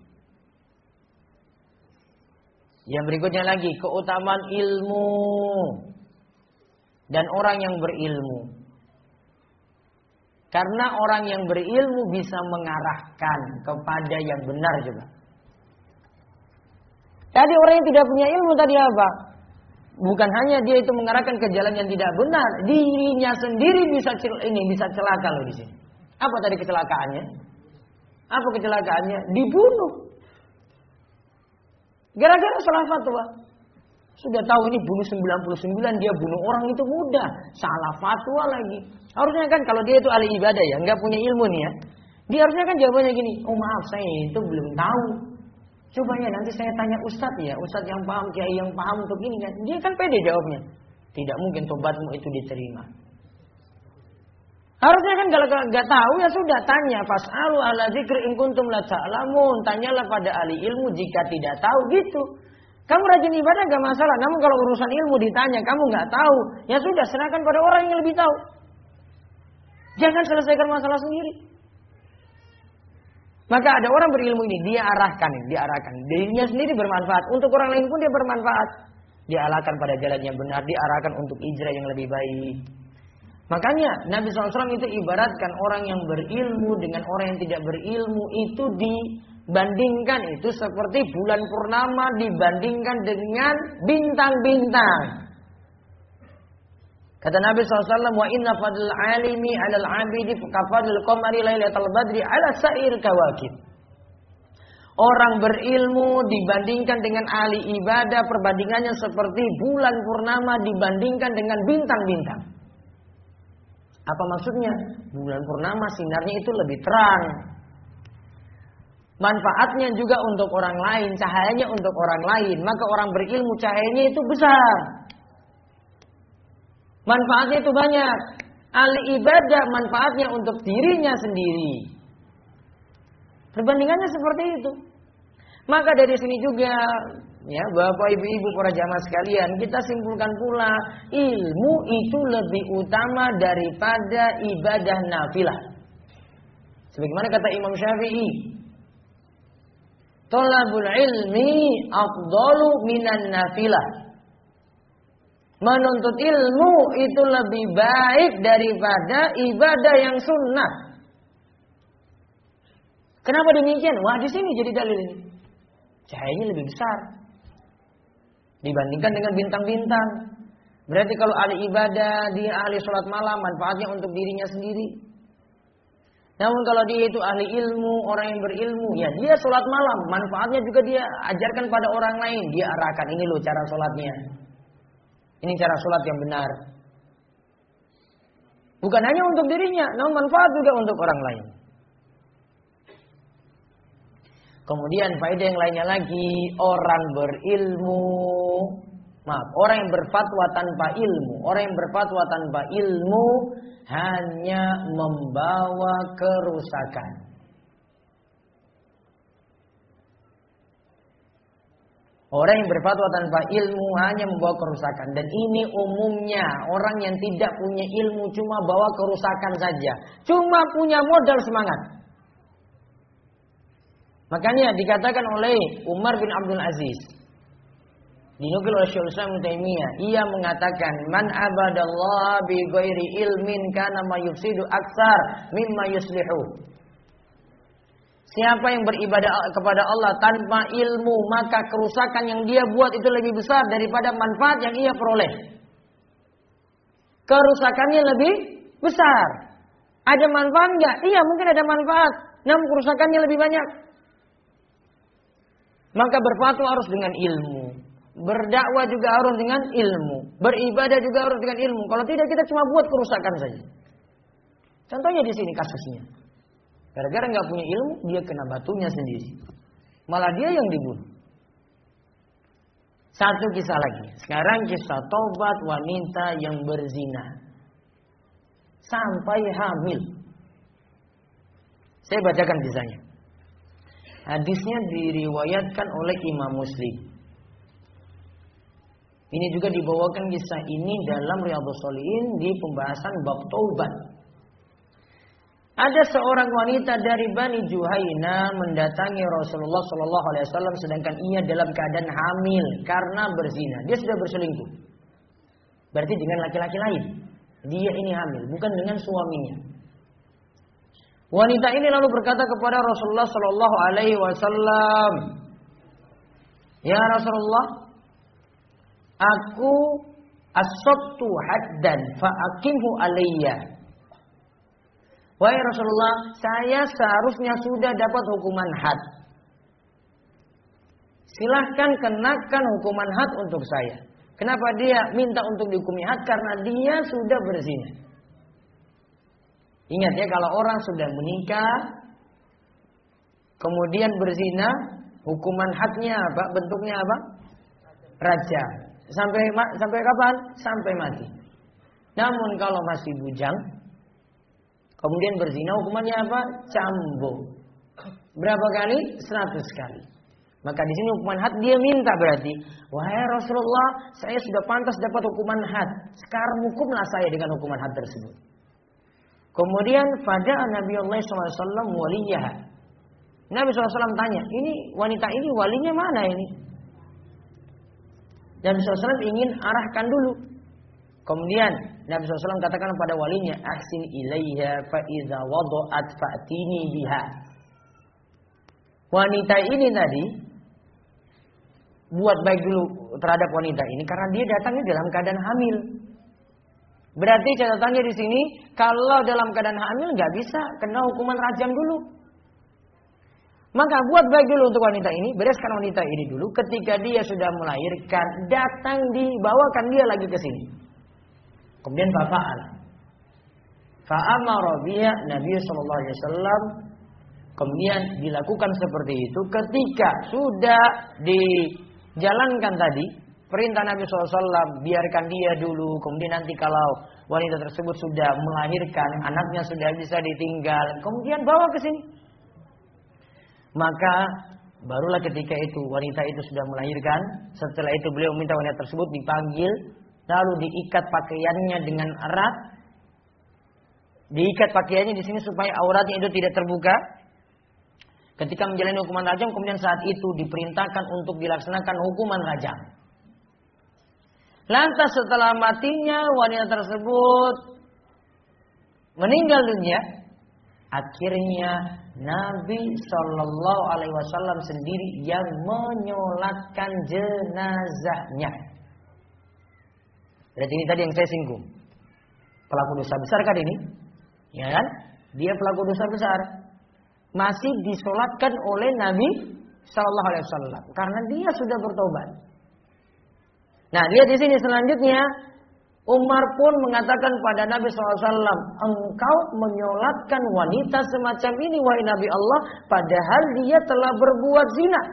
Yang berikutnya lagi, keutamaan ilmu dan orang yang berilmu. Karena orang yang berilmu bisa mengarahkan kepada yang benar juga. Tadi orang yang tidak punya ilmu tadi apa? Bukan hanya dia itu mengarahkan ke jalan yang tidak benar, dirinya sendiri bisa ini bisa celaka loh di sini. Apa tadi kecelakaannya? Apa kecelakaannya? Dibunuh. Gara-gara salah fatwa. Sudah tahu ini bunuh sembilan puluh sembilan, dia bunuh orang itu mudah. Salah fatwa lagi. Harusnya kan kalau dia itu ahli ibadah ya, nggak punya ilmu nih ya. Dia harusnya kan jawabannya gini, oh maaf saya itu belum tahu. Coba ya nanti saya tanya ustadz ya, ustadz yang paham, kiai yang paham untuk ini kan. Dia kan pede jawabnya. Tidak mungkin tobatmu itu diterima. Harusnya kan kalau nggak tahu ya sudah tanya. Fas'alu ala dzikri in kuntum la ta'lamun. Tanyalah pada ahli ilmu jika tidak tahu gitu. Kamu rajin ibadah nggak masalah. Namun kalau urusan ilmu ditanya kamu nggak tahu, ya sudah serahkan pada orang yang lebih tahu. Jangan selesaikan masalah sendiri. Maka ada orang berilmu ini, dia arahkan, dia arahkan. Dirinya sendiri bermanfaat, untuk orang lain pun dia bermanfaat. Dia arahkan pada jalan yang benar, diarahkan untuk hijrah yang lebih baik. Makanya Nabi shallallahu alaihi wasallam itu ibaratkan orang yang berilmu dengan orang yang tidak berilmu itu dibandingkan itu seperti bulan purnama dibandingkan dengan bintang-bintang. Kata Nabi shallallahu alaihi wasallam, wa inna fadl alimi alal abidi kafadil qamari lailatul badri ala sa'ir kawakib. Orang berilmu dibandingkan dengan ahli ibadah perbandingannya seperti bulan purnama dibandingkan dengan bintang-bintang. Apa maksudnya? Bulan purnama sinarnya itu lebih terang. Manfaatnya juga untuk orang lain, cahayanya untuk orang lain. Maka orang berilmu cahayanya itu besar. Manfaatnya itu banyak. Ahli ibadah manfaatnya untuk dirinya sendiri. Perbandingannya seperti itu. Maka dari sini juga, ya Bapak Ibu-ibu para jamaah sekalian, kita simpulkan pula ilmu itu lebih utama daripada ibadah nafilah. Sebagaimana kata Imam Syafi'i, thalabul ilmi afdalu minan nafilah. Menuntut ilmu itu lebih baik daripada ibadah yang sunnah. Kenapa demikian? Wah, di sini jadi dalil ini. Cahayanya lebih besar dibandingkan dengan bintang-bintang. Berarti kalau ahli ibadah, dia ahli sholat malam, manfaatnya untuk dirinya sendiri. Namun kalau dia itu ahli ilmu, orang yang berilmu, ya dia sholat malam, manfaatnya juga dia ajarkan pada orang lain. Dia arahkan, ini loh cara sholatnya. Ini cara sholat yang benar. Bukan hanya untuk dirinya, namun manfaat juga untuk orang lain. Kemudian faedah yang lainnya lagi, orang berilmu, maaf, orang yang berfatwa tanpa ilmu, orang yang berfatwa tanpa ilmu hanya membawa kerusakan. Orang yang berfatwa tanpa ilmu hanya membawa kerusakan. Dan ini umumnya orang yang tidak punya ilmu cuma bawa kerusakan saja. Cuma punya modal semangat. Makanya dikatakan oleh Umar bin Abdul Aziz, dinukil oleh Syaikhul Islam Ibnu Taimiyah, ia mengatakan, man abadallaha bi ghairi ilmin kana ma yufsidu aktsar mimma yuslihu. Siapa yang beribadah kepada Allah tanpa ilmu, maka kerusakan yang dia buat itu lebih besar daripada manfaat yang ia peroleh. Kerusakannya lebih besar. Ada manfaat enggak? Iya, mungkin ada manfaat, namun kerusakannya lebih banyak. Maka berfatwa harus dengan ilmu. Berdakwah juga harus dengan ilmu. Beribadah juga harus dengan ilmu. Kalau tidak kita cuma buat kerusakan saja. Contohnya di sini kasusnya. Gara-gara nggak punya ilmu, dia kena batunya sendiri. Malah dia yang dibunuh. Satu kisah lagi. Sekarang kisah tobat wanita yang berzina. Sampai hamil. Saya bacakan kisahnya. Hadisnya diriwayatkan oleh Imam Muslim. Ini juga dibawakan kisah ini dalam Riyadhus Shalihin di pembahasan bab taubat. Ada seorang wanita dari Bani Juhaina mendatangi Rasulullah Shallallahu Alaihi Wasallam sedangkan ia dalam keadaan hamil karena berzina. Dia sudah berselingkuh. Berarti dengan laki-laki lain. Dia ini hamil, bukan dengan suaminya. Wanita ini lalu berkata kepada Rasulullah Shallallahu Alaihi Wasallam, "Ya Rasulullah, aku asabtu haddan fa'aqimhu alayya." Wahai Rasulullah, saya seharusnya sudah dapat hukuman had. Silahkan kenakan hukuman had untuk saya. Kenapa dia minta untuk dihukumi had? Karena dia sudah berzina. Ingat ya, kalau orang sudah menikah, kemudian berzina, hukuman hadnya apa? Bentuknya apa? Rajam. Sampai sampai kapan? Sampai mati. Namun kalau masih bujang, kemudian berzina, hukumannya apa? Cambuk. Berapa kali? Seratus kali. Maka di sini hukuman had dia minta berarti, wahai Rasulullah, saya sudah pantas dapat hukuman had. Sekarang hukumlah saya dengan hukuman had tersebut. Kemudian pada Nabi Allah shallallahu alaihi wasallam waliyah. Nabi shallallahu alaihi wasallam tanya, ini wanita ini walinya mana ini? Nabi shallallahu alaihi wasallam ingin arahkan dulu. Kemudian Nabi shallallahu alaihi wasallam katakan kepada walinya, ahsin ilaiha fa idza wada'at fa'tini biha. Wanita ini tadi buat baik dulu terhadap wanita ini karena dia datangnya dalam keadaan hamil. Berarti catatannya di sini kalau dalam keadaan hamil nggak bisa kena hukuman rajam dulu. Maka buat baik dulu untuk wanita ini, bereskan wanita ini dulu. Ketika dia sudah melahirkan, datang dibawakan dia lagi ke sini. Kemudian fa'al. Fa'amara biha Nabi sallallahu alaihi wasallam. Kemudian dilakukan seperti itu ketika sudah dijalankan tadi perintah Nabi sallallahu alaihi wasallam, biarkan dia dulu. Kemudian nanti kalau wanita tersebut sudah melahirkan, anaknya sudah bisa ditinggal, kemudian bawa ke sini. Maka barulah ketika itu wanita itu sudah melahirkan. Setelah itu beliau minta wanita tersebut dipanggil, lalu diikat pakaiannya dengan erat. Diikat pakaiannya di sini supaya auratnya itu tidak terbuka. Ketika menjalani hukuman rajam, kemudian saat itu diperintahkan untuk dilaksanakan hukuman rajam. Lantas setelah matinya wanita tersebut meninggal dunia, akhirnya Nabi Shallallahu Alaihi Wasallam sendiri yang menyolatkan jenazahnya. Berarti ini tadi yang saya singgung, pelaku dosa besar kan ini, ya kan? Dia pelaku dosa besar, masih disolatkan oleh Nabi Shallallahu Alaihi Wasallam karena dia sudah bertobat. Nah, lihat di sini selanjutnya, Umar pun mengatakan pada Nabi shallallahu alaihi wasallam, engkau menyolatkan wanita semacam ini, wahai Nabi Allah, padahal dia telah berbuat zina.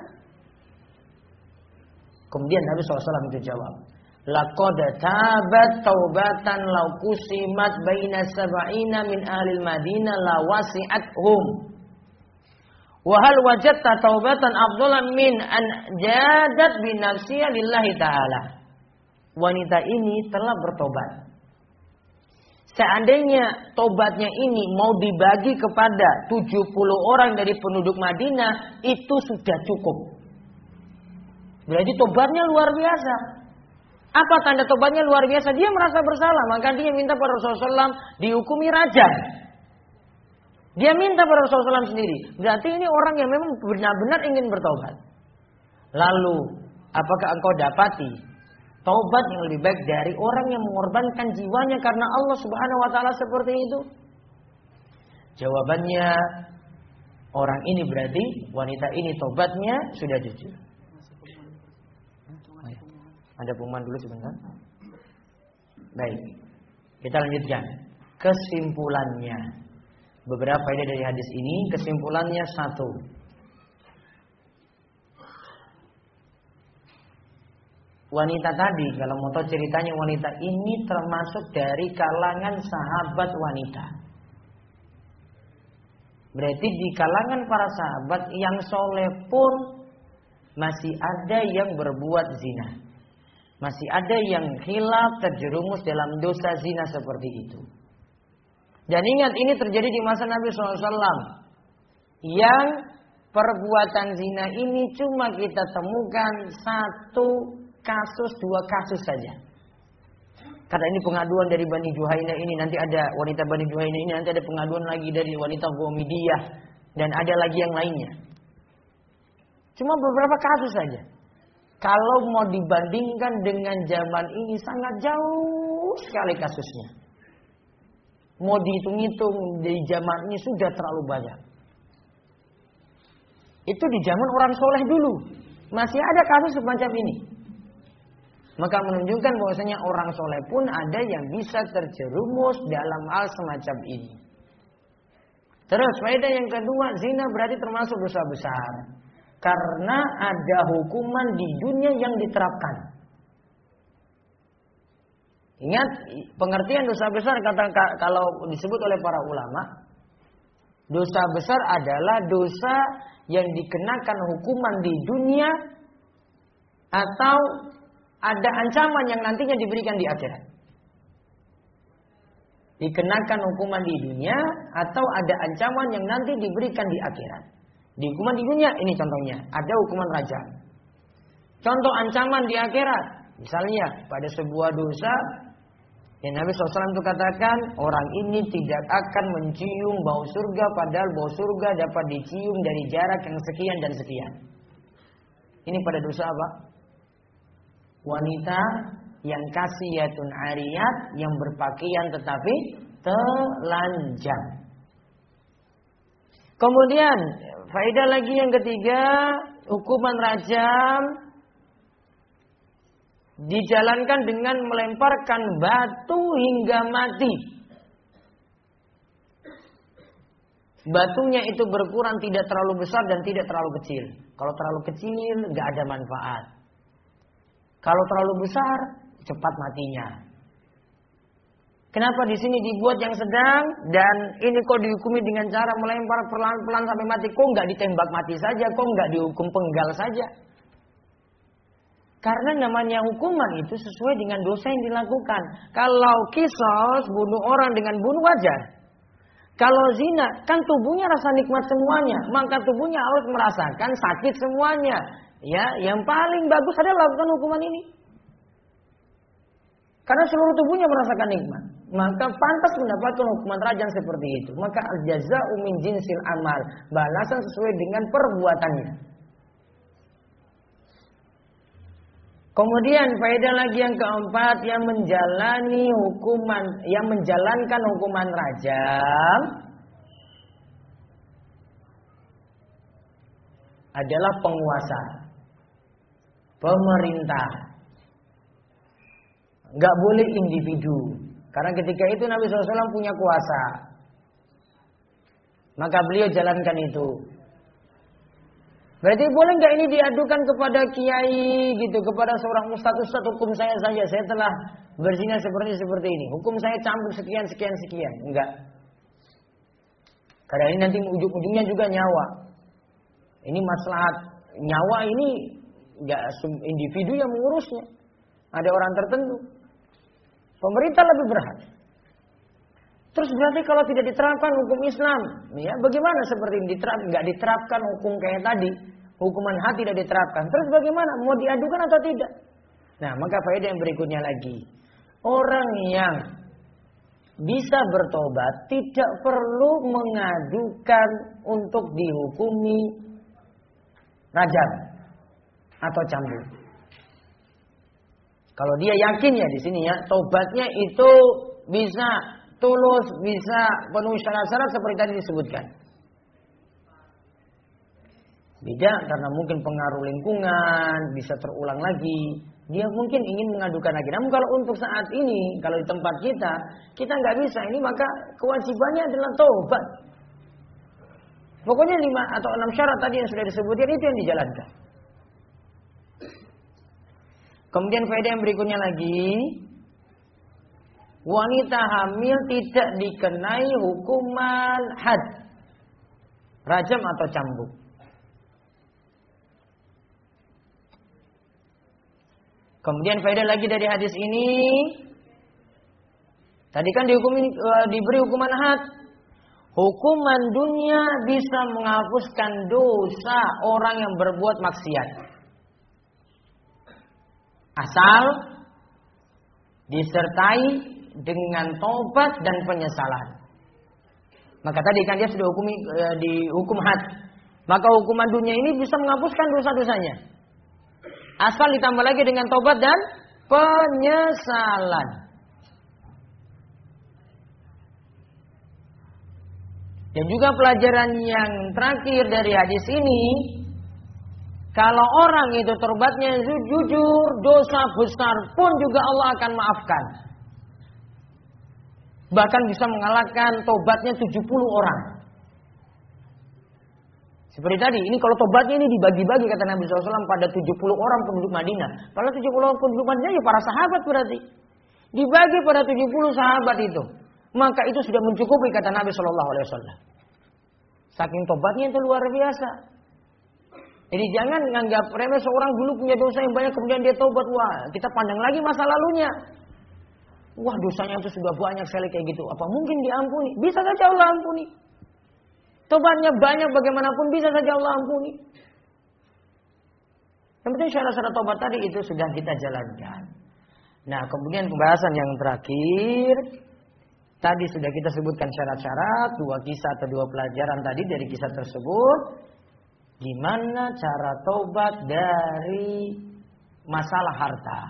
Kemudian Nabi shallallahu alaihi wasallam itu jawab, laqad tabat taubatan law kusimat baina sab'ina min ahlil Madinah la wasi'athum. Wa hal wajadta taubatan afdalan min an jadat bi nafsiha lillahi ta'ala. Wanita ini telah bertobat. Seandainya tobatnya ini mau dibagi kepada tujuh puluh orang dari penduduk Madinah, itu sudah cukup. Berarti tobatnya luar biasa. Apa tanda tobatnya luar biasa? Dia merasa bersalah, maka dia minta pada Rasulullah shallallahu alaihi wasallam dihukumi rajam. Dia minta pada Rasulullah shallallahu alaihi wasallam sendiri. Berarti ini orang yang memang benar-benar ingin bertobat. Lalu, apakah engkau dapati taubat yang lebih baik dari orang yang mengorbankan jiwanya karena Allah Subhanahu wa taala seperti itu? Jawabannya, orang ini berarti wanita ini taubatnya sudah jujur. Oh, ya. Ada pengumuman dulu sebentar. Baik, kita lanjutkan. Kesimpulannya, beberapa faedah dari hadis ini. Kesimpulannya satu, wanita tadi, kalau mau tahu ceritanya, wanita ini termasuk dari kalangan sahabat wanita. Berarti di kalangan para sahabat yang soleh pun masih ada yang berbuat zina. Masih ada yang khilaf, terjerumus dalam dosa zina seperti itu. Dan ingat, ini terjadi di masa Nabi shallallahu alaihi wasallam. Yang perbuatan zina ini cuma kita temukan satu kasus, dua kasus saja. Karena ini pengaduan dari Bani Juhainah ini, nanti ada wanita Bani Juhainah ini, nanti ada pengaduan lagi dari wanita Ghamidiyah, dan ada lagi yang lainnya. Cuma beberapa kasus saja. Kalau mau dibandingkan dengan zaman ini sangat jauh sekali kasusnya. Mau dihitung-hitung di zaman ini sudah terlalu banyak. Itu di zaman orang soleh dulu masih ada kasus semacam ini. Maka menunjukkan bahwasanya orang soleh pun ada yang bisa terjerumus dalam hal semacam ini. Terus faedah yang kedua, zina berarti termasuk dosa besar. Karena ada hukuman di dunia yang diterapkan. Ingat, pengertian dosa besar kata kalau disebut oleh para ulama, dosa besar adalah dosa yang dikenakan hukuman di dunia atau ada ancaman yang nantinya diberikan di akhirat. Dikenakan hukuman di dunia atau ada ancaman yang nanti diberikan di akhirat. Di hukuman di dunia ini contohnya ada hukuman rajam. Contoh ancaman di akhirat, misalnya pada sebuah dosa yang Nabi shallallahu alaihi wasallam itu katakan, orang ini tidak akan mencium bau surga, padahal bau surga dapat dicium dari jarak yang sekian dan sekian. Ini pada dosa apa? Wanita yang kasiyatun ariyat, yang berpakaian tetapi telanjang. Kemudian faedah lagi yang ketiga, hukuman rajam dijalankan dengan melemparkan batu hingga mati. Batunya itu berkurang, tidak terlalu besar dan tidak terlalu kecil. Kalau terlalu kecil nggak ada manfaat. Kalau terlalu besar cepat matinya. Kenapa di sini dibuat yang sedang dan ini kok dihukumi dengan cara melempar pelan-pelan sampai mati? Kok nggak ditembak mati saja? Kok nggak dihukum penggal saja? Karena namanya hukuman itu sesuai dengan dosa yang dilakukan. Kalau kisos, bunuh orang dengan bunuh wajar. Kalau zina, kan tubuhnya rasa nikmat semuanya, maka tubuhnya harus merasakan sakit semuanya. Ya, yang paling bagus adalah lakukan hukuman ini. Karena seluruh tubuhnya merasakan nikmat, maka pantas mendapatkan hukuman rajam seperti itu. Maka al-jaza'u min jinsil amal, balasan sesuai dengan perbuatannya. Kemudian faedah lagi yang keempat, yang menjalani hukuman, yang menjalankan hukuman rajam adalah penguasa, pemerintah. Enggak boleh individu. Karena ketika itu Nabi shallallahu alaihi wasallam punya kuasa, maka beliau jalankan itu. Berarti boleh nggak ini diadukan kepada kiai gitu, kepada seorang ustadz, ustadz hukum saya saja, saya telah berzina seperti seperti ini, hukum saya cambuk sekian sekian sekian, enggak. Karena ini nanti ujung-ujungnya juga nyawa. Ini maslahat nyawa ini nggak individu yang mengurusnya, ada orang tertentu. Pemerintah lebih berhak. Terus berarti kalau tidak diterapkan hukum Islam, ya bagaimana seperti ini diterap, nggak diterapkan hukum kayak tadi, hukuman hati tidak diterapkan. Terus bagaimana? Mau diadukan atau tidak? Nah, maka faedah yang berikutnya lagi, orang yang bisa bertobat tidak perlu mengadukan untuk dihukumi rajam atau cambuk. Kalau dia yakin ya di sini ya, tobatnya itu bisa tulus, bisa penuhi syarat-syarat seperti tadi disebutkan. Beda karena mungkin pengaruh lingkungan, bisa terulang lagi. Dia mungkin ingin mengadukan lagi. Namun kalau untuk saat ini, kalau di tempat kita, kita nggak bisa ini, maka kewajibannya adalah taubat. Pokoknya lima atau enam syarat tadi yang sudah disebutkan itu yang dijalankan. Kemudian faedah yang berikutnya lagi, wanita hamil tidak dikenai hukuman had, rajam atau cambuk. Kemudian faedah lagi dari hadis ini, tadi kan dihukumi, diberi hukuman had. Hukuman dunia bisa menghapuskan dosa orang yang berbuat maksiat, asal disertai dengan tobat dan penyesalan. Maka tadi kan dia sudah hukumi, e, dihukum had. Maka hukuman dunia ini bisa menghapuskan dosa-dosanya, asal ditambah lagi dengan tobat dan penyesalan. Dan juga pelajaran yang terakhir dari hadis ini, kalau orang itu taubatnya jujur, dosa besar pun juga Allah akan maafkan. Bahkan bisa mengalahkan tobatnya tujuh puluh orang. Seperti tadi, ini kalau tobatnya ini dibagi-bagi kata Nabi shallallahu alaihi wasallam pada tujuh puluh orang penduduk Madinah. Padahal tujuh puluh orang penduduk Madinah ya para sahabat berarti. Dibagi pada tujuh puluh sahabat itu. Maka itu sudah mencukupi kata Nabi shallallahu alaihi wasallam. Saking tobatnya itu luar biasa. Jadi jangan menganggap remeh seorang dulu punya dosa yang banyak kemudian dia tobat. Wah, kita pandang lagi masa lalunya. Wah, dosanya itu sudah banyak sekali kayak gitu. Apa mungkin diampuni? Bisa saja Allah ampuni. Tobatnya banyak bagaimanapun bisa saja Allah ampuni. Yang penting syarat-syarat tobat tadi itu sudah kita jalankan. Nah, kemudian pembahasan yang terakhir, tadi sudah kita sebutkan syarat-syarat, dua kisah atau dua pelajaran tadi dari kisah tersebut. Gimana cara tobat dari masalah harta.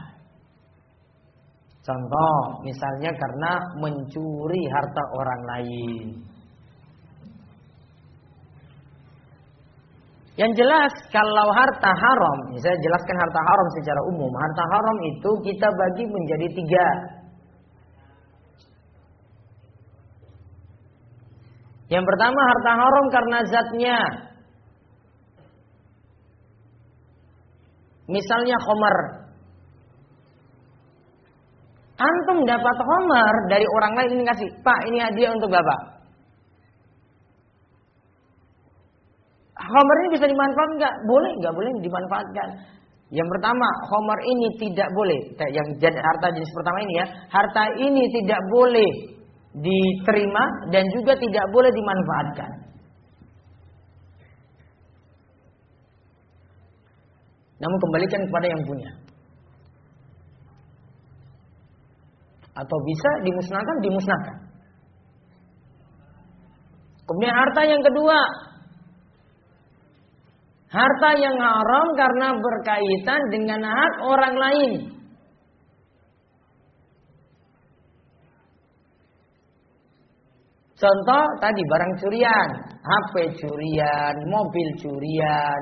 Contoh, misalnya karena mencuri harta orang lain. Yang jelas kalau harta haram, saya jelaskan harta haram secara umum. Harta haram itu kita bagi menjadi tiga. Yang pertama harta haram karena zatnya. Misalnya khamar. Antum dapat khamar dari orang lain ini kasih, Pak ini hadiah untuk Bapak. Khamar ini bisa dimanfaatkan enggak? Boleh, enggak boleh dimanfaatkan. Yang pertama, khamar ini tidak boleh. Yang harta jenis pertama ini ya, harta ini tidak boleh diterima dan juga tidak boleh dimanfaatkan. Namun kembalikan kepada yang punya. Atau bisa dimusnahkan, dimusnahkan. Kemudian harta yang kedua, harta yang haram karena berkaitan dengan hak orang lain. Contoh tadi barang curian, H P curian, mobil curian.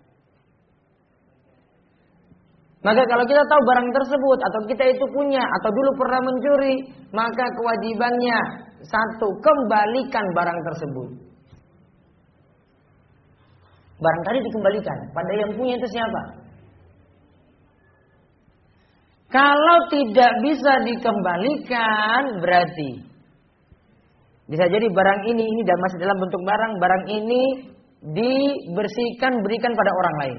Maka kalau kita tahu barang tersebut atau kita itu punya atau dulu pernah mencuri, maka kewajibannya satu, kembalikan barang tersebut. Barang tadi dikembalikan. Pada yang punya itu siapa? Kalau tidak bisa dikembalikan, berarti bisa jadi barang ini ini masih dalam bentuk barang, barang ini dibersihkan, berikan pada orang lain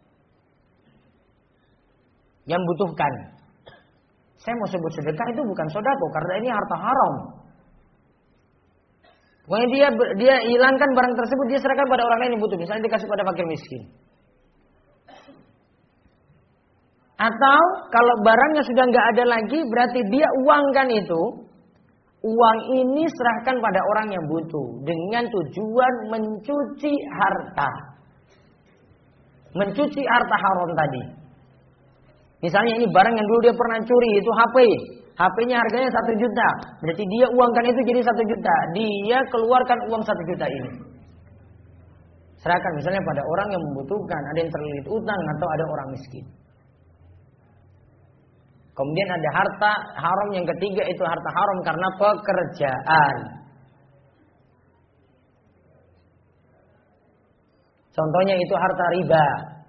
yang butuhkan. Saya mau sebut sedekah itu bukan sedekah karena ini harta haram. Pokoknya dia dia hilangkan barang tersebut, dia serahkan pada orang lain yang butuh. Misalnya dikasih pada fakir miskin. Atau kalau barangnya sudah nggak ada lagi, berarti dia uangkan itu. Uang ini serahkan pada orang yang butuh dengan tujuan mencuci harta. Mencuci harta haram tadi. Misalnya ini barang yang dulu dia pernah curi, itu H P. H P-nya harganya satu juta. Berarti dia uangkan itu jadi satu juta. Dia keluarkan uang satu juta ini. Serahkan misalnya pada orang yang membutuhkan, ada yang terlilit utang atau ada orang miskin. Kemudian ada harta haram yang ketiga, itu harta haram karena pekerjaan. Contohnya itu harta riba.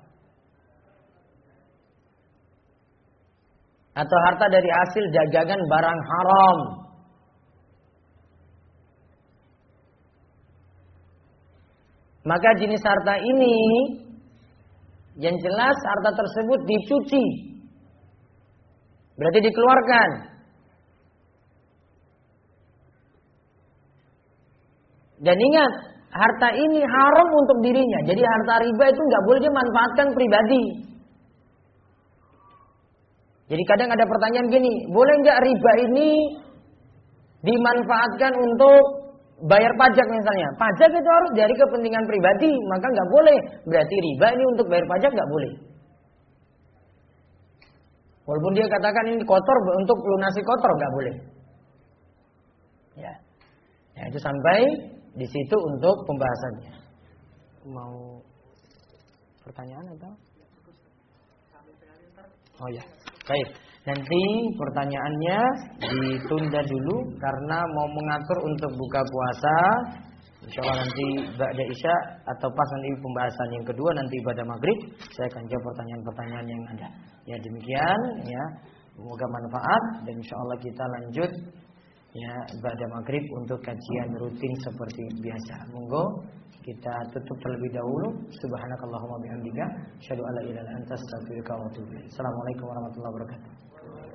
Atau harta dari hasil dagangan barang haram. Maka jenis harta ini, yang jelas harta tersebut dicuci. Berarti dikeluarkan. Dan ingat, harta ini haram untuk dirinya. Jadi harta riba itu nggak boleh dia manfaatkan pribadi. Jadi kadang ada pertanyaan gini, boleh nggak riba ini dimanfaatkan untuk bayar pajak misalnya? Pajak itu harus dari kepentingan pribadi, maka nggak boleh. Berarti riba ini untuk bayar pajak nggak boleh. Walaupun dia katakan ini kotor, untuk lunasi kotor nggak boleh. Ya, ya itu sampai di situ untuk pembahasannya. Mau pertanyaan atau? Oh ya, baik. Nanti pertanyaannya ditunda dulu karena mau mengatur untuk buka puasa. Insyaallah nanti ba'da isya atau pas nanti pembahasan yang kedua nanti ibadah maghrib saya akan jawab pertanyaan-pertanyaan yang ada. Ya demikian ya. Semoga manfaat dan insyaallah kita lanjut ya ba'da maghrib untuk kajian rutin seperti biasa. Monggo kita tutup terlebih dahulu. Subhanakallahumma bihamdika asyhadu an la ilaha illa anta astaghfiruka wa atubu ilaik. Assalamualaikum warahmatullahi wabarakatuh.